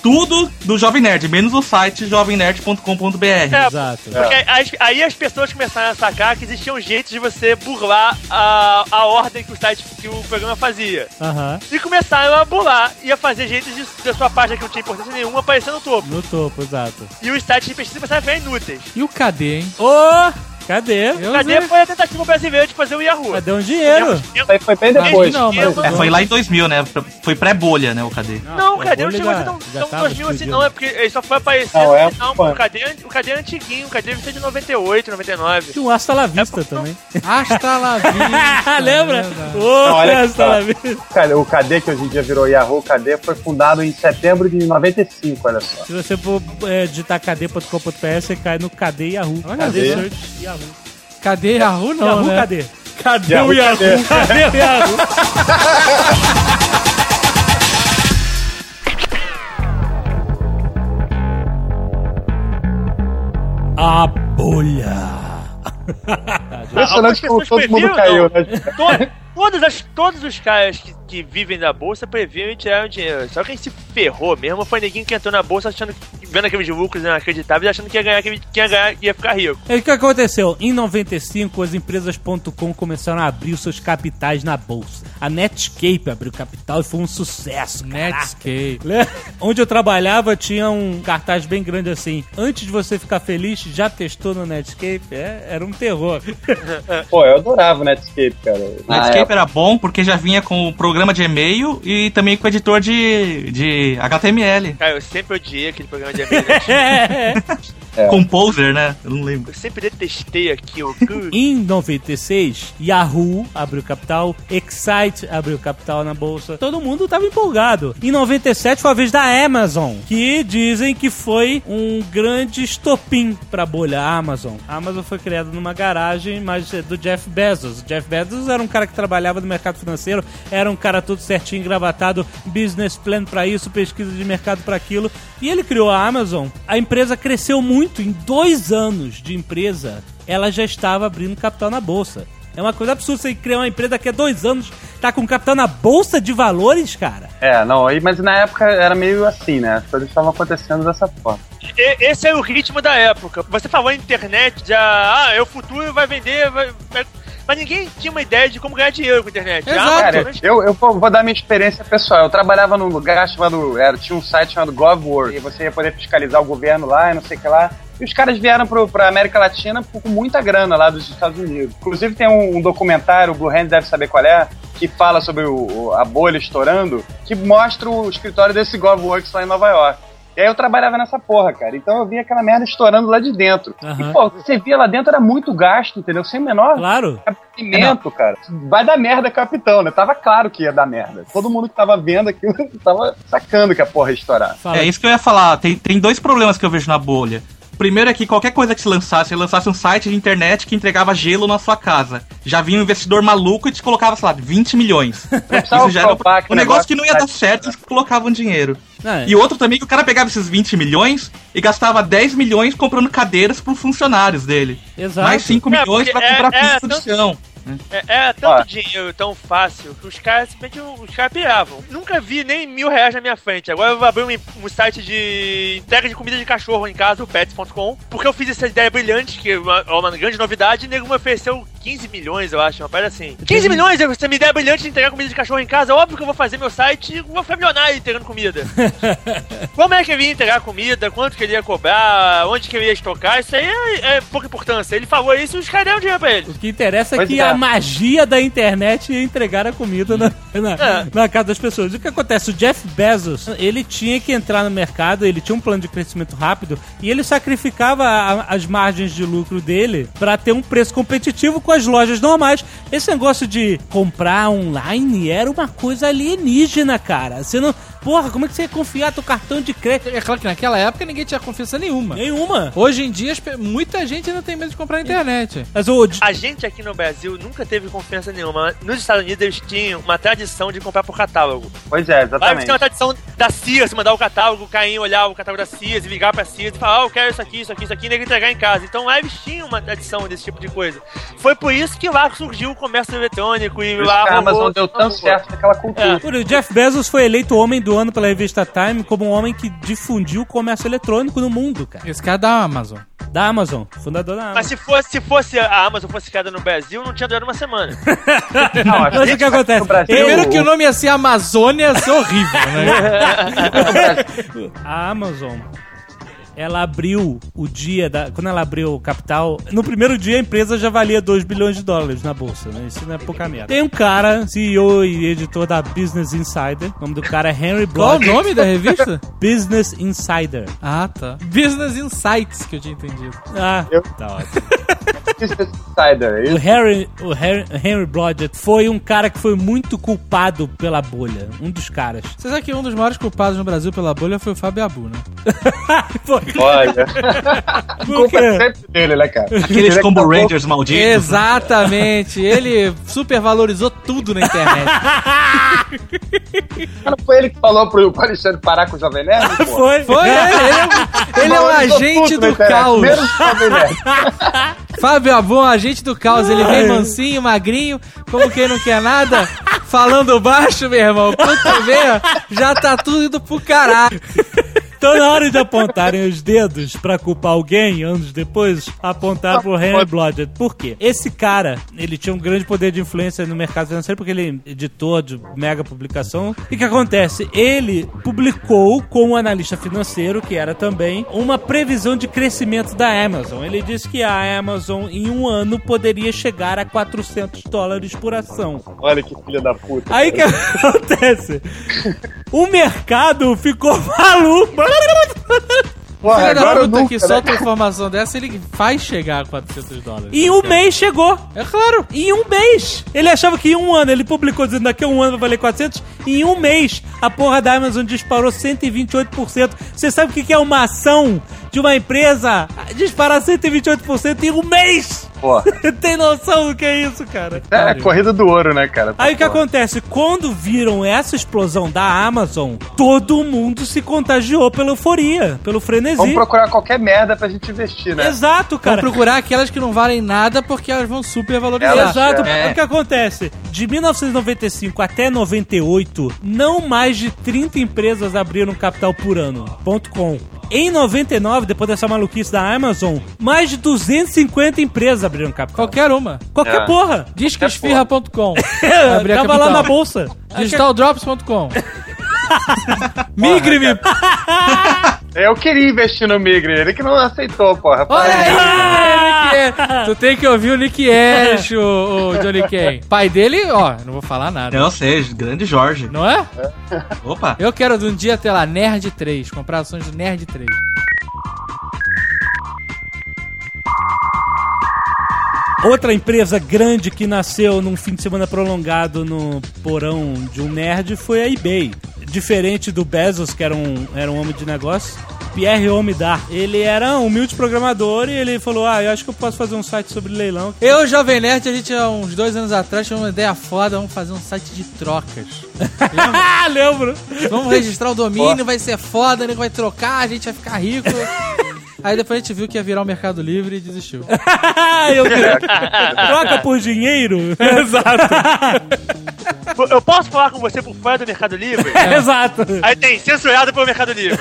tudo do Jovem Nerd, menos o site jovem nerd ponto com ponto b r. É, Exato. Porque as- aí as pessoas começaram a sacar que existiam jeitos de você burlar a, a ordem que o site, que o programa fazia. Aham. E começaram a burlar e a fazer jeitos de, da sua página que não tinha importância nenhuma aparecer no topo. No topo, exato. E os sites de pesquisa começaram a ficar inúteis. E o K D, hein? Ô, cadê? Eu Cadê vi. foi a tentativa brasileira de fazer o Yahoo? Cadê um dinheiro? Isso aí foi bem depois. Não, mas- É, foi lá em dois mil, né? Foi pré-bolha, né, o Cadê? Não, pô, cadê? Não vou chegou a ligar. ser tão, Já tão tava dois mil assim, explodindo. não. É porque ele só foi aparecer Não, no é, final. pô. O cadê, o cadê é antiguinho. O cadê deve ser de noventa e oito, noventa e nove. Tinha um Hasta La Vista também. Hasta la vista. Lembra? Verdade. Ô, Não, olha que Hasta só. La Vista. Cara, o K D, que hoje em dia virou Yahoo, o K D foi fundado em setembro de noventa e cinco, olha só. Se você for é, digitar k d ponto com ponto b r, você cai no K D Yahoo. Olha K D aí. Search Yahoo. Cadê Yahoo? Não, Yahoo, né? cadê? Cadê Yahoo, o Yahoo? cadê? Cadê o Yahoo? A bolha. Impressionante como pessoas todo mundo previam, caiu, não. né? To- todas as, todos os caras que, que vivem da bolsa previam e tiraram dinheiro. Só quem se ferrou mesmo foi ninguém que entrou na bolsa achando que, vendo aqueles lucros inacreditáveis, achando que ia ganhar, que ia ganhar, ia ficar rico. E o que aconteceu? Em noventa e cinco, as empresas ponto com começaram a abrir os seus capitais na bolsa. A Netscape abriu capital e foi um sucesso. caraca. Netscape. Le- Onde eu trabalhava tinha um cartaz bem grande assim. Antes de você ficar feliz, já testou no Netscape? É, era um terror. Pô, eu adorava o Netscape, cara. Na Netscape época. era bom porque já vinha com o programa de e-mail e também com o editor de, de H T M L. Cara, eu sempre odiei aquele programa de e-mail. né? É. É. Composer, né? Eu não lembro. Eu sempre detestei aquilo. Em noventa e seis, Yahoo abriu capital, Excite abriu capital na bolsa. Todo mundo tava empolgado. Em noventa e sete foi a vez da Amazon, que dizem que foi um grande estopim pra bolha a Amazon. A Amazon foi criada numa garagem, mas é do Jeff Bezos. O Jeff Bezos era um cara que trabalhava no mercado financeiro, era um cara todo certinho, engravatado, business plan pra isso, pesquisa de mercado pra aquilo. E ele criou a Amazon. A empresa cresceu muito. Em dois anos de empresa, ela já estava abrindo capital na bolsa. É uma coisa absurda você criar uma empresa daqui a dois anos, tá com capital na bolsa de valores, cara. É, não, aí- mas na época era meio assim, né? As coisas estavam acontecendo dessa forma. E- Esse é o ritmo da época. Você falou em internet, já. Ah, é o futuro, vai vender, vai. vai- Mas ninguém tinha uma ideia de como ganhar dinheiro com a internet. Exato. Ah, Cara, mas- eu, eu vou vou dar minha experiência pessoal. Eu trabalhava num lugar chamado. Era, tinha um site chamado GovWorks. E você ia poder fiscalizar o governo lá e não sei o que lá. E os caras vieram pro, pra América Latina com muita grana lá dos Estados Unidos. Inclusive tem um, um documentário, o Blue Hand deve saber qual é, que fala sobre o, o- a bolha estourando, que mostra o escritório desse GovWorks lá em Nova York. E aí eu trabalhava nessa porra, cara. Então eu via aquela merda estourando lá de dentro. Aham. E, pô, você via lá dentro, era muito gasto, entendeu? Sem o menor Claro. cabimento, cara. Vai dar merda, capitão, né? Tava claro que ia dar merda. Todo mundo que tava vendo aquilo tava sacando que a porra ia estourar. Fala. É isso que eu ia falar. Tem, tem dois problemas que eu vejo na bolha. O primeiro é que qualquer coisa que se lançasse, se lançasse um site de internet que entregava gelo na sua casa. Já vinha um investidor maluco e te colocava, sei lá, vinte milhões. Isso já era um, provar que um o negócio negócio que não ia dar tá- certo, eles colocavam dinheiro. É. E outro também que o cara pegava esses vinte milhões e gastava dez milhões comprando cadeiras para os funcionários dele. Exato. Mais cinco É, milhões porque para comprar é- é piso de tanto- chão. É, é tanto Ó. dinheiro tão fácil que os caras simplesmente os caras piravam. Nunca vi nem mil reais na minha frente. Agora eu vou abrir um, um site de entrega de comida de cachorro em casa, o pets ponto com, porque eu fiz essa ideia brilhante, que é uma, é uma grande novidade, e o nego me ofereceu quinze milhões, eu acho, uma parada assim. quinze milhões, essa minha ideia brilhante de entregar comida de cachorro em casa, óbvio que eu vou fazer meu site e vou ficar milionário entregando comida. Como é que ele ia entregar comida, quanto que ele ia cobrar, onde que ele ia estocar, isso aí é, é pouca importância. Ele falou isso e os caras deram dinheiro pra ele. O que interessa é Pois que é. a magia da internet ia entregar a comida na, na, É. na casa das pessoas. O que acontece? O Jeff Bezos, ele tinha que entrar no mercado, ele tinha um plano de crescimento rápido e ele sacrificava a- as margens de lucro dele pra ter um preço competitivo com as lojas normais. Esse negócio de comprar online era uma coisa alienígena, cara. Você não... Porra, como é que você ia confiar teu cartão de crédito? É claro que naquela época ninguém tinha confiança nenhuma. Nenhuma. Hoje em dia, as pe- muita gente ainda tem medo de comprar na internet. Mas o... A gente aqui no Brasil nunca teve confiança nenhuma. Nos Estados Unidos eles tinham uma tradição de comprar por catálogo. Pois é, Lá eles exatamente. têm uma tradição da Sears, mandar o catálogo, o Caim olhar o catálogo da Sears e ligar pra Sears e falar, ah, eu quero isso aqui, isso aqui, isso aqui, e ele entregar em casa. Então lá eles tinham uma tradição desse tipo de coisa. Foi por isso que lá surgiu o comércio eletrônico e Por isso lá que a rolou- Amazon deu tanto certo naquela cultura. É. O Jeff Bezos foi eleito o homem do ano pela revista Time como um homem que difundiu o comércio eletrônico no mundo, cara. Esse cara é da Amazon. Da Amazon, fundador da Amazon. Mas se fosse, se fosse a Amazon fosse criada no Brasil, não tinha durado uma semana. Não, mas o que acontece? Primeiro que o nome ia ser Amazônia, ia ser horrível, né? A Amazon, ela abriu o dia da... Quando ela abriu o capital, no primeiro dia a empresa já valia dois bilhões de dólares na bolsa, né? Isso não é pouca merda. Tem um cara, C E O e editor da Business Insider. O nome do cara é Henry Blodgett. Qual o nome da revista? Business Insider. Ah, tá. Business Insights, que eu tinha entendido. Ah, Eu... tá ótimo. Business Insider. O Harry, o Harry, Henry Blodgett foi um cara que foi muito culpado pela bolha. Um dos caras. Você sabe que um dos maiores culpados no Brasil pela bolha foi o Fábio Abu, né? Foi. Olha. A culpa é sempre dele, né, cara? Aqueles Ele Combo acabou... Rangers malditos. Exatamente. Ele supervalorizou tudo na internet. Não foi ele que falou pro Alexandre parar com o Jovem Nerd? Pô? Foi. Foi ele. Ele é um, ele é um agente do caos. Menos o Jovem Nerd. Fábio Abu, agente do caos. Ele vem mansinho, magrinho, como quem não quer nada, falando baixo, meu irmão. Quando tu vê, já tá tudo indo pro caralho. Então, na hora de apontarem os dedos pra culpar alguém, anos depois, apontaram pro Henry Blodgett. Por quê? Esse cara, ele tinha um grande poder de influência no mercado financeiro, porque ele é editor de mega publicação. E o que acontece? Ele publicou, com um analista financeiro, que era também, uma previsão de crescimento da Amazon. Ele disse que a Amazon, em um ano, poderia chegar a quatrocentos dólares por ação. Olha que filha da puta. Aí o que acontece? O mercado ficou maluco. Porra, filho da puta nunca, que né? solta informação dessa, ele faz chegar a quatrocentos dólares. Em um mês chegou. É claro. Em um mês. Ele achava que em um ano, ele publicou dizendo daqui a um ano vai valer quatrocentos. Em um mês, a porra da Amazon disparou cento e vinte e oito por cento. Você sabe o que é uma ação de uma empresa disparar cento e vinte e oito por cento em um mês? Porra. Tem noção do que é isso, cara? É a corrida do ouro, né, cara? Aí o que acontece? Quando viram essa explosão da Amazon, todo mundo se contagiou pela euforia, pelo frenesi. Vamos procurar qualquer merda pra gente investir, né? Exato, cara. Vamos procurar aquelas que não valem nada porque elas vão super valorizar. Elas, Exato. é. O que acontece? De mil novecentos e noventa e cinco até noventa e oito, não mais de trinta empresas abriram capital por ano. Ponto com. Em noventa e nove, depois dessa maluquice da Amazon, mais de duzentas e cinquenta empresas abriram capital. Qualquer uma. Qualquer É. porra. Disque esfirra ponto com. Tava lá na bolsa. digital drops ponto com. Migre-me. Eu queria investir no Migre, ele que não aceitou, porra. Olha aí, Nick Ash. Tu tem que ouvir o Nick Ash, o, o Johnny Kane. Pai dele, ó, não vou falar nada. Não sei, grande Jorge. Não é? Opa. Eu quero de um dia ter lá Nerd três, comprar ações do Nerd três. Outra empresa grande que nasceu num fim de semana prolongado no porão de um nerd foi a eBay. Diferente do Bezos, que era um, era um homem de negócio, Pierre Omidyar, ele era um humilde programador e ele falou, ah, eu acho que eu posso fazer um site sobre leilão. Eu, Jovem Nerd, a gente há uns dois anos atrás tinha uma ideia foda, vamos fazer um site de trocas. Ah, lembro! Vamos registrar o domínio, vai ser foda, ele vai trocar, a gente vai ficar rico. Aí depois a gente viu que ia virar o Mercado Livre e desistiu. eu... Troca por dinheiro? Exato. Eu posso falar com você por fora do Mercado Livre? É. Exato. Aí tem censurado pelo Mercado Livre.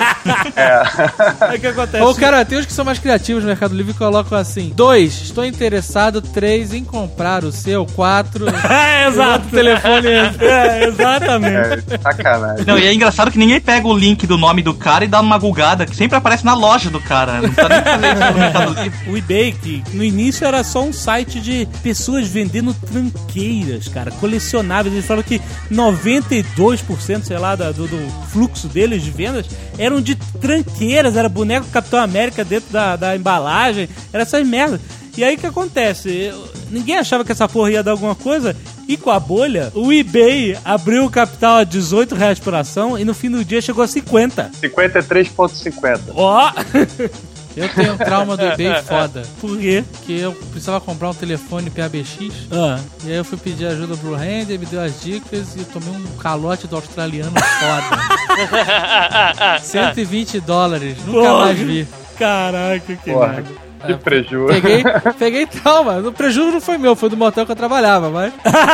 É. O que acontece? Ou, cara, tem uns que são mais criativos no Mercado Livre e colocam assim: dois, estou interessado, três, em comprar o seu, quatro. É, exato. O telefone é, exatamente. É, sacanagem. Não, e é engraçado que ninguém pega o link do nome do cara e dá uma gulgada, que sempre aparece na loja do cara. Não tá nem fazendo isso no Mercado Livre. O eBay, que no início era só um site de pessoas vendendo tranqueiras, cara, colecionáveis. Eles falaram que noventa e dois por cento, sei lá, do, do fluxo deles de vendas eram de tranqueiras, era boneco do Capitão América dentro da, da embalagem, era essas merdas. E aí o que acontece? Eu, ninguém achava que essa porra ia dar alguma coisa, e com a bolha, o eBay abriu o capital a dezoito reais por ação e no fim do dia chegou a cinquenta. cinquenta e três reais e cinquenta. Ó! Eu tenho um trauma do eBay foda. Por quê? Porque eu precisava comprar um telefone P A B X. Ah. E aí eu fui pedir ajuda pro Randy, ele me deu as dicas e eu tomei um calote do australiano foda. cento e vinte dólares, nunca Porra. mais vi. Caraca, que Porra. merda. Que prejuízo. Peguei, peguei trauma. O prejuízo não foi meu, foi do motel que eu trabalhava, mas...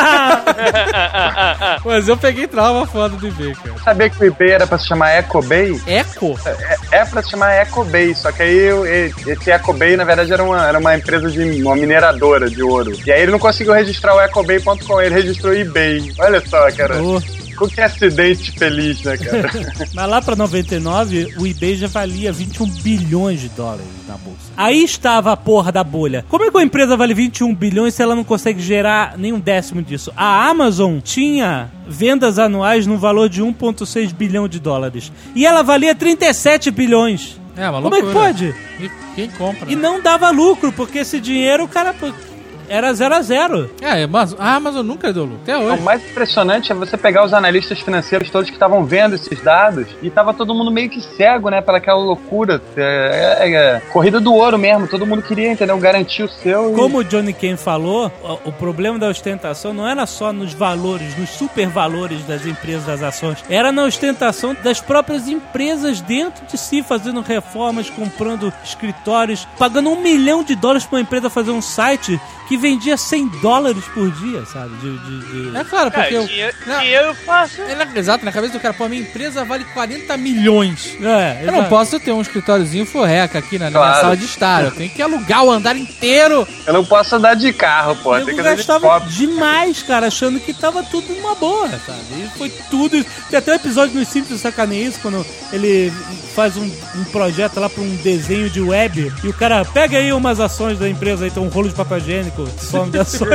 mas eu peguei trauma foda do eBay, cara. Sabia que o eBay era pra se chamar EcoBay? Eco? É, é pra se chamar EcoBay, só que aí eu, esse EcoBay, na verdade, era uma, era uma empresa de uma mineradora de ouro. E aí ele não conseguiu registrar o ecobay ponto com, ele registrou o eBay. Olha só, cara. Oh. Que acidente feliz, né, cara? Mas lá pra noventa e nove, o eBay já valia vinte e um bilhões de dólares na bolsa. Aí estava a porra da bolha. Como é que uma empresa vale vinte e um bilhões se ela não consegue gerar nem um décimo disso? A Amazon tinha vendas anuais no valor de um vírgula seis bilhão de dólares. E ela valia trinta e sete bilhões. É, uma loucura. Como é que pode? E quem compra? E não dava lucro, porque esse dinheiro o cara... era zero a zero. É, mas a Amazon nunca deu lucro, até hoje. O mais impressionante é você pegar os analistas financeiros todos que estavam vendo esses dados e tava todo mundo meio que cego, né, para aquela loucura. É, é, é, corrida do ouro mesmo, todo mundo queria, entendeu, garantir o seu. E... Como o Johnny Ken falou, o, o problema da ostentação não era só nos valores, nos super valores das empresas, das ações, era na ostentação das próprias empresas dentro de si, fazendo reformas, comprando escritórios, pagando um milhão de dólares para uma empresa fazer um site que vendia cem dólares por dia, sabe? De, de, de... É claro, porque... É, eu, dinheiro, não, dinheiro fácil. É, exato, na cabeça do cara, pô, minha empresa vale quarenta milhões. É, eu não posso ter um escritóriozinho forreca aqui na, claro. na sala de estar. Eu tenho que alugar o andar inteiro. Eu não posso andar de carro, pô. Eu gastava demais, cara, achando que tava tudo numa boa, sabe? E foi tudo... Tem até um episódio no Simples sacaneia isso, quando ele faz um, um projeto lá pra um desenho de web e o cara pega aí umas ações da empresa, aí tem um rolo de papel higiênico, some de ações.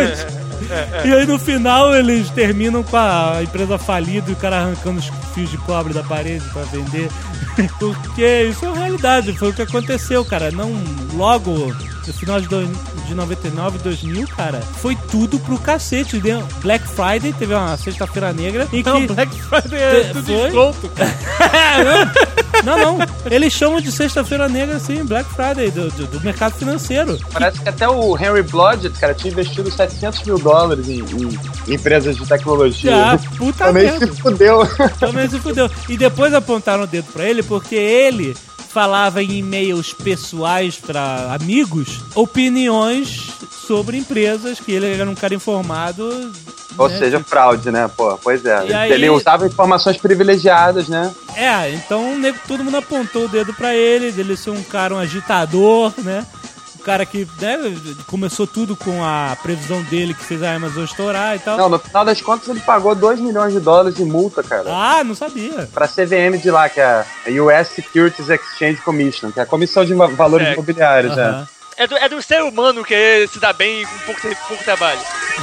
E aí no final eles terminam com a empresa falida e o cara arrancando os fios de cobre da parede pra vender. Porque isso é uma realidade, foi o que aconteceu, cara. Não, logo no final de, do, de noventa e nove, dois mil, cara, foi tudo pro cacete. Deu Black Friday, teve uma sexta-feira negra e não, que... Black Friday é tudo desconto, cara. Não, não. Eles chamam de sexta-feira negra, assim, Black Friday, do, do, do mercado financeiro. Parece que até o Henry Blodgett, cara, tinha investido setecentos mil dólares em, em empresas de tecnologia. Ah, puta Também merda. se fudeu. Também se fudeu. E depois apontaram o dedo pra ele, porque ele falava em e-mails pessoais pra amigos, opiniões sobre empresas, que ele era um cara informado... Ou né? seja, fraude, né? Pô, pois é. E aí... Ele usava informações privilegiadas, né? É, então nego, todo mundo apontou o dedo pra ele, dele ser um cara, um agitador, né? Um cara que, né, começou tudo com a previsão dele que fez a Amazon estourar e tal. Não, no final das contas ele pagou dois milhões de dólares de multa, cara. Ah, não sabia. Pra C V M de lá, que é a U S Securities Exchange Commission, que é a Comissão de Valores é. Imobiliários, uh-huh. é. É do, é do ser humano querer se dar bem com pouco, pouco trabalho.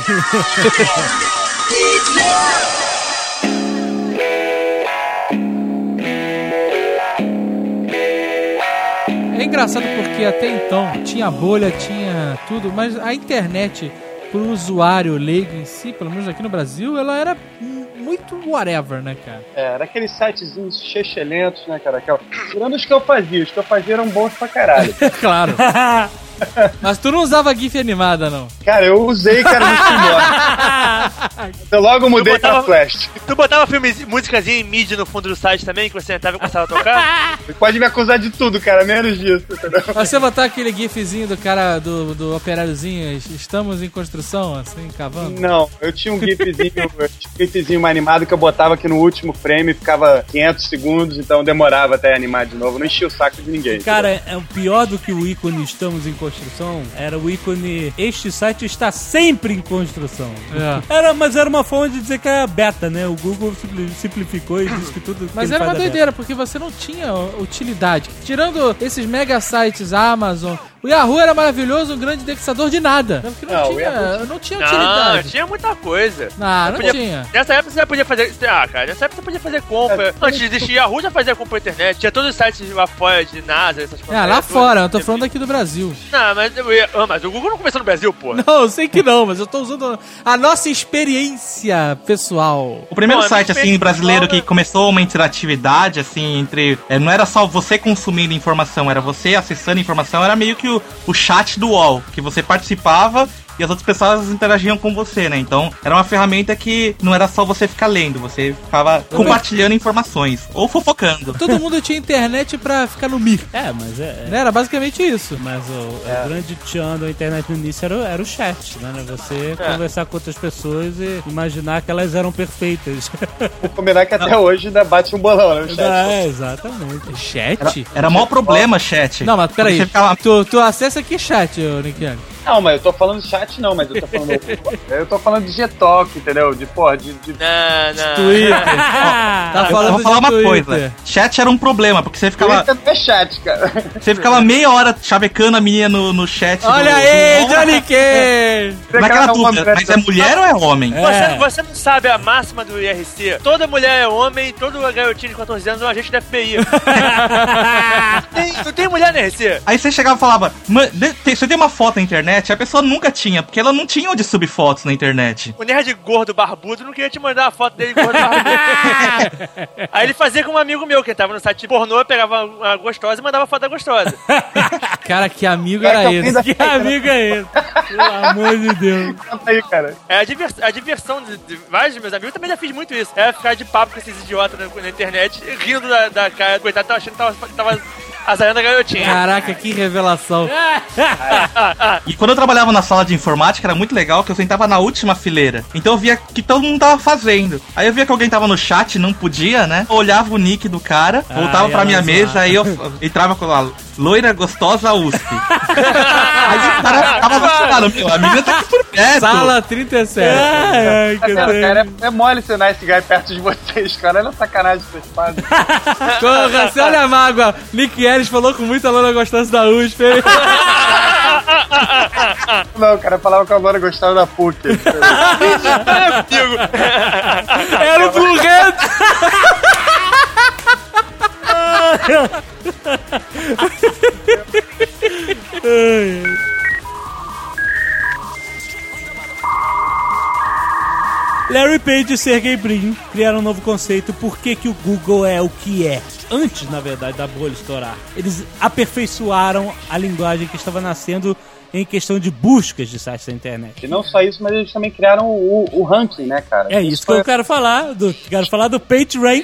É engraçado porque até então tinha bolha, tinha tudo, mas a internet pro usuário leigo em si, pelo menos aqui no Brasil, ela era muito whatever, né, cara? É, era aqueles sitezinhos chechelentos, né, cara? Que eu, tirando os que eu fazia, os que eu fazia eram bons pra caralho. Claro. Mas tu não usava GIF animada, não? Cara, eu usei, cara, no Filmora. Eu logo mudei botava, pra Flash. Tu botava filmes, músicazinha em mídia no fundo do site também, que você entrava e começava a tocar? Pode me acusar de tudo, cara, menos disso, entendeu? Você botar aquele GIFzinho do cara, do, do operáriozinho, estamos em construção, assim, cavando? Não, eu tinha um GIFzinho, eu tinha um GIFzinho animado que eu botava aqui no último frame, ficava quinhentos segundos, então demorava até animar de novo, não enchia o saco de ninguém. Cara, entendeu? É o pior do que o ícone estamos em construção, era o ícone este site está sempre em construção. É. Era, mas era uma forma de dizer que era beta, né? O Google simplificou e disse que tudo... Mas que era uma é doideira, porque você não tinha utilidade. Tirando esses mega sites Amazon, o Yahoo era maravilhoso, um grande indexador de nada. Porque não, não, tinha, não tinha utilidade. Não, tinha muita coisa. Não, não podia, tinha. Nessa época você já podia fazer... Ah, cara, nessa época você podia fazer compra. Antes de existir Yahoo, já fazia compra na internet. Tinha todos os sites lá fora de NASA, essas coisas. Ah, lá fora, eu tô falando aqui do Brasil. Não, mas, ah, mas o Google não começou no Brasil, pô. Não, eu sei que não, mas eu tô usando a nossa experiência pessoal. O primeiro Bom, site, assim, brasileiro que começou uma interatividade, assim, entre... É, não era só você consumindo informação, era você acessando informação, era meio que o, o chat do U O L, que você participava e as outras pessoas interagiam com você, né? Então, era uma ferramenta que não era só você ficar lendo, você ficava compartilhando informações, ou fofocando. Todo mundo tinha internet pra ficar no mir. É, mas é... Era basicamente isso. Mas o, É. o grande tchan da internet no início era, o- era o chat, né? Você É. conversar com outras pessoas e imaginar que elas eram perfeitas. Vou combinar que até hoje ainda bate um bolão, né, o chat? É, exatamente. Chat? Era maior problema, chat. Não, mas peraí. Você ficava- Tu, tu acessa que chat, ô Nikiane? Não, mas eu tô falando de chat não, mas eu tô falando... eu tô falando de G-Talk, entendeu? De, porra, de... de... Não, não. Twitter. Tá Eu falando vou falar de uma Twitter. coisa. Chat era um problema, porque você ficava, Twitter não é chat, cara. você ficava meia hora chavecando a menina no, no chat. Olha do, aí, do... Johnny Cage! Naquela dúvida, mas é mulher ou é homem? Você, você não sabe a máxima do I R C? Toda mulher é homem, todo garotinho de quatorze anos é um agente da F B I. tem, não tem mulher no I R C? Aí você chegava e falava, "Man, de- tem- você tem uma foto na internet?" A pessoa nunca tinha, porque ela não tinha onde subir fotos na internet. O nerd gordo barbudo não queria te mandar a foto dele gordo barbudo. Aí ele fazia com um amigo meu, que tava no site pornô, pegava uma gostosa e mandava a foto da gostosa. Cara, que amigo Cara, era que eu esse? fiz a- Que amigo é esse? Pelo amor de Deus. Conta aí, cara. É a, divers, a diversão de, de vários dos meus amigos, eu também já fiz muito isso. É ficar de papo com esses idiotas na, na internet, rindo da, da cara, coitado, tava achando que tava, tava azarando a garotinha. Caraca, que revelação. E quando eu trabalhava na sala de informática, era muito legal que eu sentava na última fileira. Então eu via que todo mundo tava fazendo. Aí eu via que alguém tava no chat e não podia, né? Eu olhava o nick do cara, voltava Ai, pra minha ela mesa, zoava. aí eu entrava com a loira gostosa U S P. Aí o cara tava vacilando, meu, a menina tá aqui por perto. Sala trinta e sete. Ai, que Cara, tem. cara, é, é mole ensinar esse guy perto de vocês, cara. Olha a sacanagem que vocês fazem. Porra, você olha a mágoa. Nick Ellis falou com muita lona gostosa da U S P. Não, cara, eu falava que a Laura gostava da P U C. Era o Blue Red. Larry Page e Sergey Brin criaram um novo conceito. Por que que o Google é o que é? Antes, na verdade, da bolha estourar, eles aperfeiçoaram a linguagem que estava nascendo em questão de buscas de sites da internet. E não só isso, mas eles também criaram o, o ranking, né, cara? É isso que eu quero falar, do, quero falar do PageRank.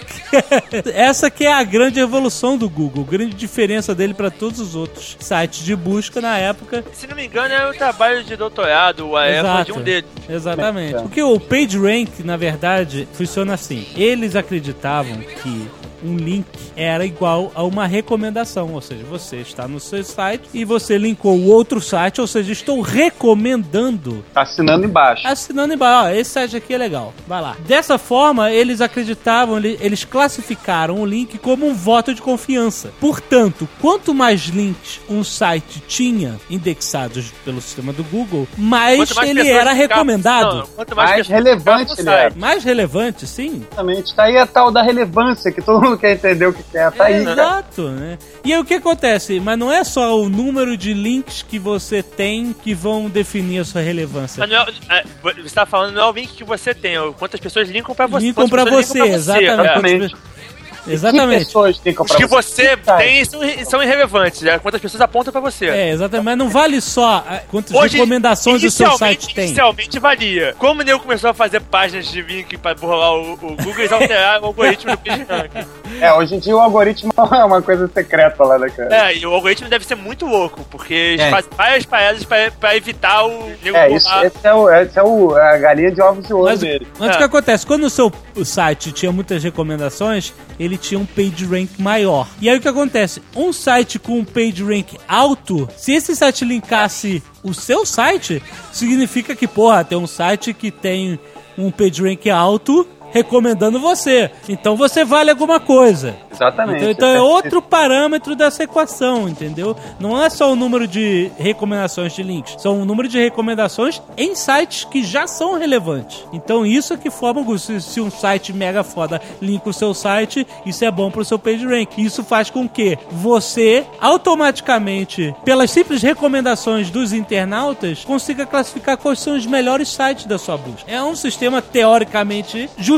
Essa que é a grande evolução do Google, grande diferença dele para todos os outros sites de busca na época. Se não me engano, é o trabalho de doutorado, a época de um deles. Exatamente. Porque o PageRank, na verdade, funciona assim. Eles acreditavam que um link era igual a uma recomendação, ou seja, você está no seu site e você linkou o outro site, ou seja, estou recomendando. Assinando embaixo. Assinando embaixo, ó, esse site aqui é legal, vai lá. Dessa forma, eles acreditavam, eles classificaram o link como um voto de confiança. Portanto, quanto mais links um site tinha indexados pelo sistema do Google, mais, mais ele era recomendado. Não, quanto mais, mais relevante ele era. Mais relevante, sim. Exatamente, tá aí a tal da relevância, que todo mundo quer entender o que é, tá é, aí. Exato, né? E aí o que acontece? Mas não é só o número de links que você tem que vão definir a sua relevância. Mas não é, é, você tá falando, não é o link que você tem, é quantas pessoas linkam pra você. Linkam pra você, linkam pra você, exatamente. É. Exatamente. Pessoas linkam pra Os que você, você tem são, são irrelevantes, né? Quantas pessoas apontam pra você. É, exatamente. Mas não vale só quantas Hoje, recomendações o seu site tem. Inicialmente valia. Como o nego começou a fazer páginas de link pra burlar o, o Google, eles alteraram o algoritmo do PageRank. É, hoje em dia o algoritmo é uma coisa secreta lá, né, cara? É, e o algoritmo deve ser muito louco, porque eles É. fazem várias paradas pra, pra evitar o nego É, burlar. isso, esse é, o, esse é o, a galinha de ovos de ouro Mas, dele. mas o que acontece? Quando o seu site tinha muitas recomendações, ele tinha um PageRank maior. E aí o que acontece? Um site com um PageRank alto, se esse site linkasse o seu site, significa que, porra, tem um site que tem um PageRank alto recomendando você. Então você vale alguma coisa. Exatamente. Então, então é outro parâmetro dessa equação, entendeu? Não é só o número de recomendações de links, são o número de recomendações em sites que já são relevantes. Então isso é que forma o se, se um site mega foda linka o seu site, isso é bom pro seu PageRank. Isso faz com que você automaticamente, pelas simples recomendações dos internautas, consiga classificar quais são os melhores sites da sua busca. É um sistema teoricamente justo,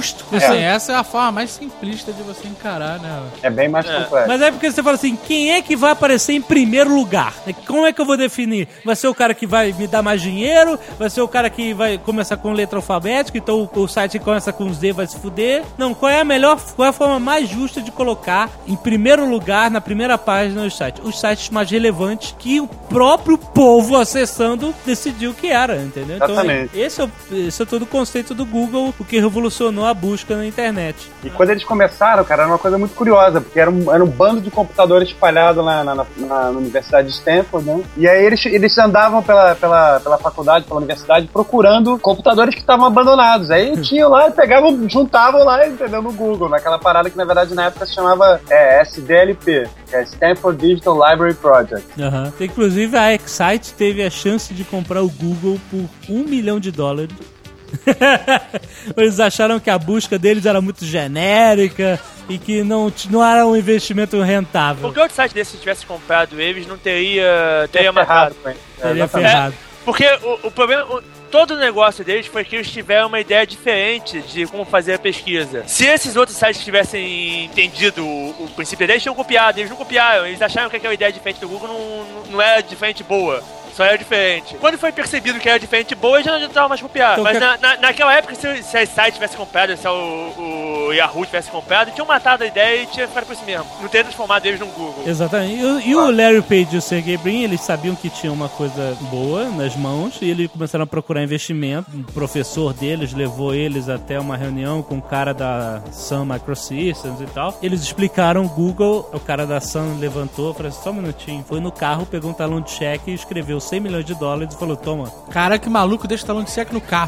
justo. Você, é. Essa é a forma mais simplista de você encarar, né? É bem mais é. complexo. Mas é porque você fala assim, quem é que vai aparecer em primeiro lugar? Como é que eu vou definir? Vai ser o cara que vai me dar mais dinheiro? Vai ser o cara que vai começar com letra alfabética? Então o, o site que começa com Z vai se fuder? Não, qual é a melhor, qual é a forma mais justa de colocar em primeiro lugar, na primeira página do site? Os sites mais relevantes que o próprio povo acessando decidiu que era, entendeu? Exatamente. Então esse é, o, esse é todo o conceito do Google, o que revolucionou a busca na internet. E quando eles começaram, cara, era uma coisa muito curiosa, porque era um, era um bando de computadores espalhado na, na, na, na Universidade de Stanford, né? E aí eles, eles andavam pela, pela, pela faculdade, pela universidade, procurando computadores que estavam abandonados. Aí tinham lá e pegavam, juntavam lá, entendeu, no Google, naquela parada que na verdade na época se chamava é, S D L P, que é Stanford Digital Library Project. Uhum. Inclusive a Excite teve a chance de comprar o Google por um milhão de dólares. Eles acharam que a busca deles era muito genérica e que não, não era um investimento rentável. Porque outro site desse, se tivesse comprado eles, não teria, teria matado. Teria ferrado. É, porque o, o problema... O, todo o negócio deles foi que eles tiveram uma ideia diferente de como fazer a pesquisa. Se esses outros sites tivessem entendido o, o princípio deles, tinham copiado. Eles não copiaram. Eles acharam que aquela ideia diferente do Google não, não era diferente boa. Só era diferente. Quando foi percebido que era diferente boa, já não estava mais copiado. Então, Mas que... na, na, naquela época, se, se a site tivesse comprado, se o, o Yahoo tivesse comprado, tinham matado a ideia e tinha ficado por isso mesmo. Não teria transformado eles num Google. Exatamente. E, e o Larry Page e o Sergey Brin, eles sabiam que tinha uma coisa boa nas mãos e eles começaram a procurar investimento. Um professor deles levou eles até uma reunião com o cara da Sun Microsystems e tal. Eles explicaram o Google, o cara da Sun levantou, falou assim, só um minutinho, foi no carro, pegou um talão de cheque e escreveu cem milhões de dólares e falou, toma. Cara, que maluco, deixa o talão de cheque no carro.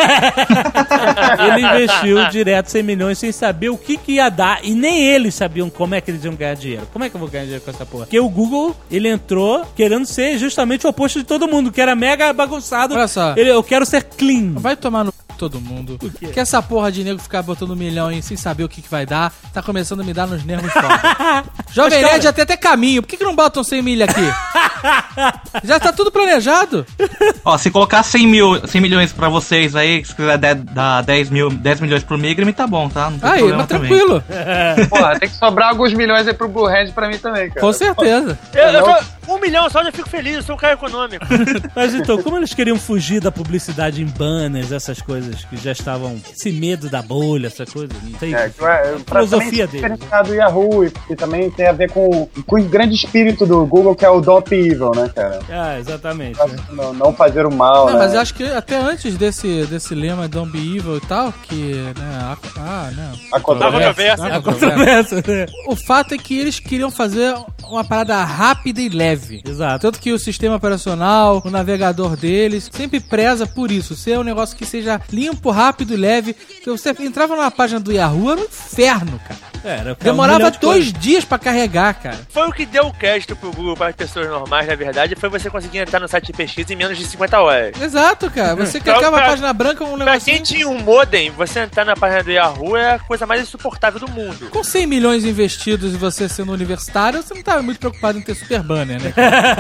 Ele investiu direto cem milhões sem saber o que, que ia dar e nem eles sabiam como é que eles iam ganhar dinheiro. Como é que eu vou ganhar dinheiro com essa porra? Porque o Google, ele entrou querendo ser justamente o oposto de todo mundo, que era mega bagunçado. Olha só. Ele, eu quero ser clean. Vai tomar no todo mundo. Que essa porra de nego ficar botando um milhão aí sem saber o que, que vai dar, tá começando a me dar nos nervos fora. Jovem Nerd já tem até caminho. Por que, que não botam cem milha aqui? Já tá tudo planejado. Ó, se colocar cem, mil, cem milhões pra vocês aí, se quiser dar dez, mil, dez milhões pro Migram, tá bom, tá? Não tem aí, mas tranquilo. Porra, tem que sobrar alguns milhões aí pro Blue Hand pra mim também, cara. Com certeza. Eu, eu tô, um milhão só, eu já fico feliz, eu sou um cara econômico. Mas então, como eles queriam fugir da publicidade em banners, essas coisas que já estavam, esse medo da bolha, essa coisa, não sei, é, a filosofia dele. Do Yahoo, e que também tem a ver com, com o grande espírito do Google, que é o Don't Be Evil, né, cara? Ah, exatamente. Não, não fazer o mal, não, né? Mas eu acho que até antes desse, desse lema Don't Be Evil e tal, que, né, a, ah, não. A controvérsia. A controvérsia. O fato é que eles queriam fazer uma parada rápida e leve. Exato. Tanto que o sistema operacional, o navegador deles, sempre preza por isso. Ser um negócio que seja limpo, rápido e leve. Que você entrava numa página do Yahoo, era um inferno, cara. Era, demorava um dois coisa. dias pra carregar, cara. Foi o que deu o crédito pro Google para as pessoas normais, na verdade, foi você conseguir entrar no site de pesquisa em menos de cinquenta horas. Exato, cara. Você clicava a página branca, um negócio. Pra quem tinha um modem, você entrar na página do Yahoo é a coisa mais insuportável do mundo. Com cem milhões investidos e você sendo universitário, você não tava muito preocupado em ter super banner, né?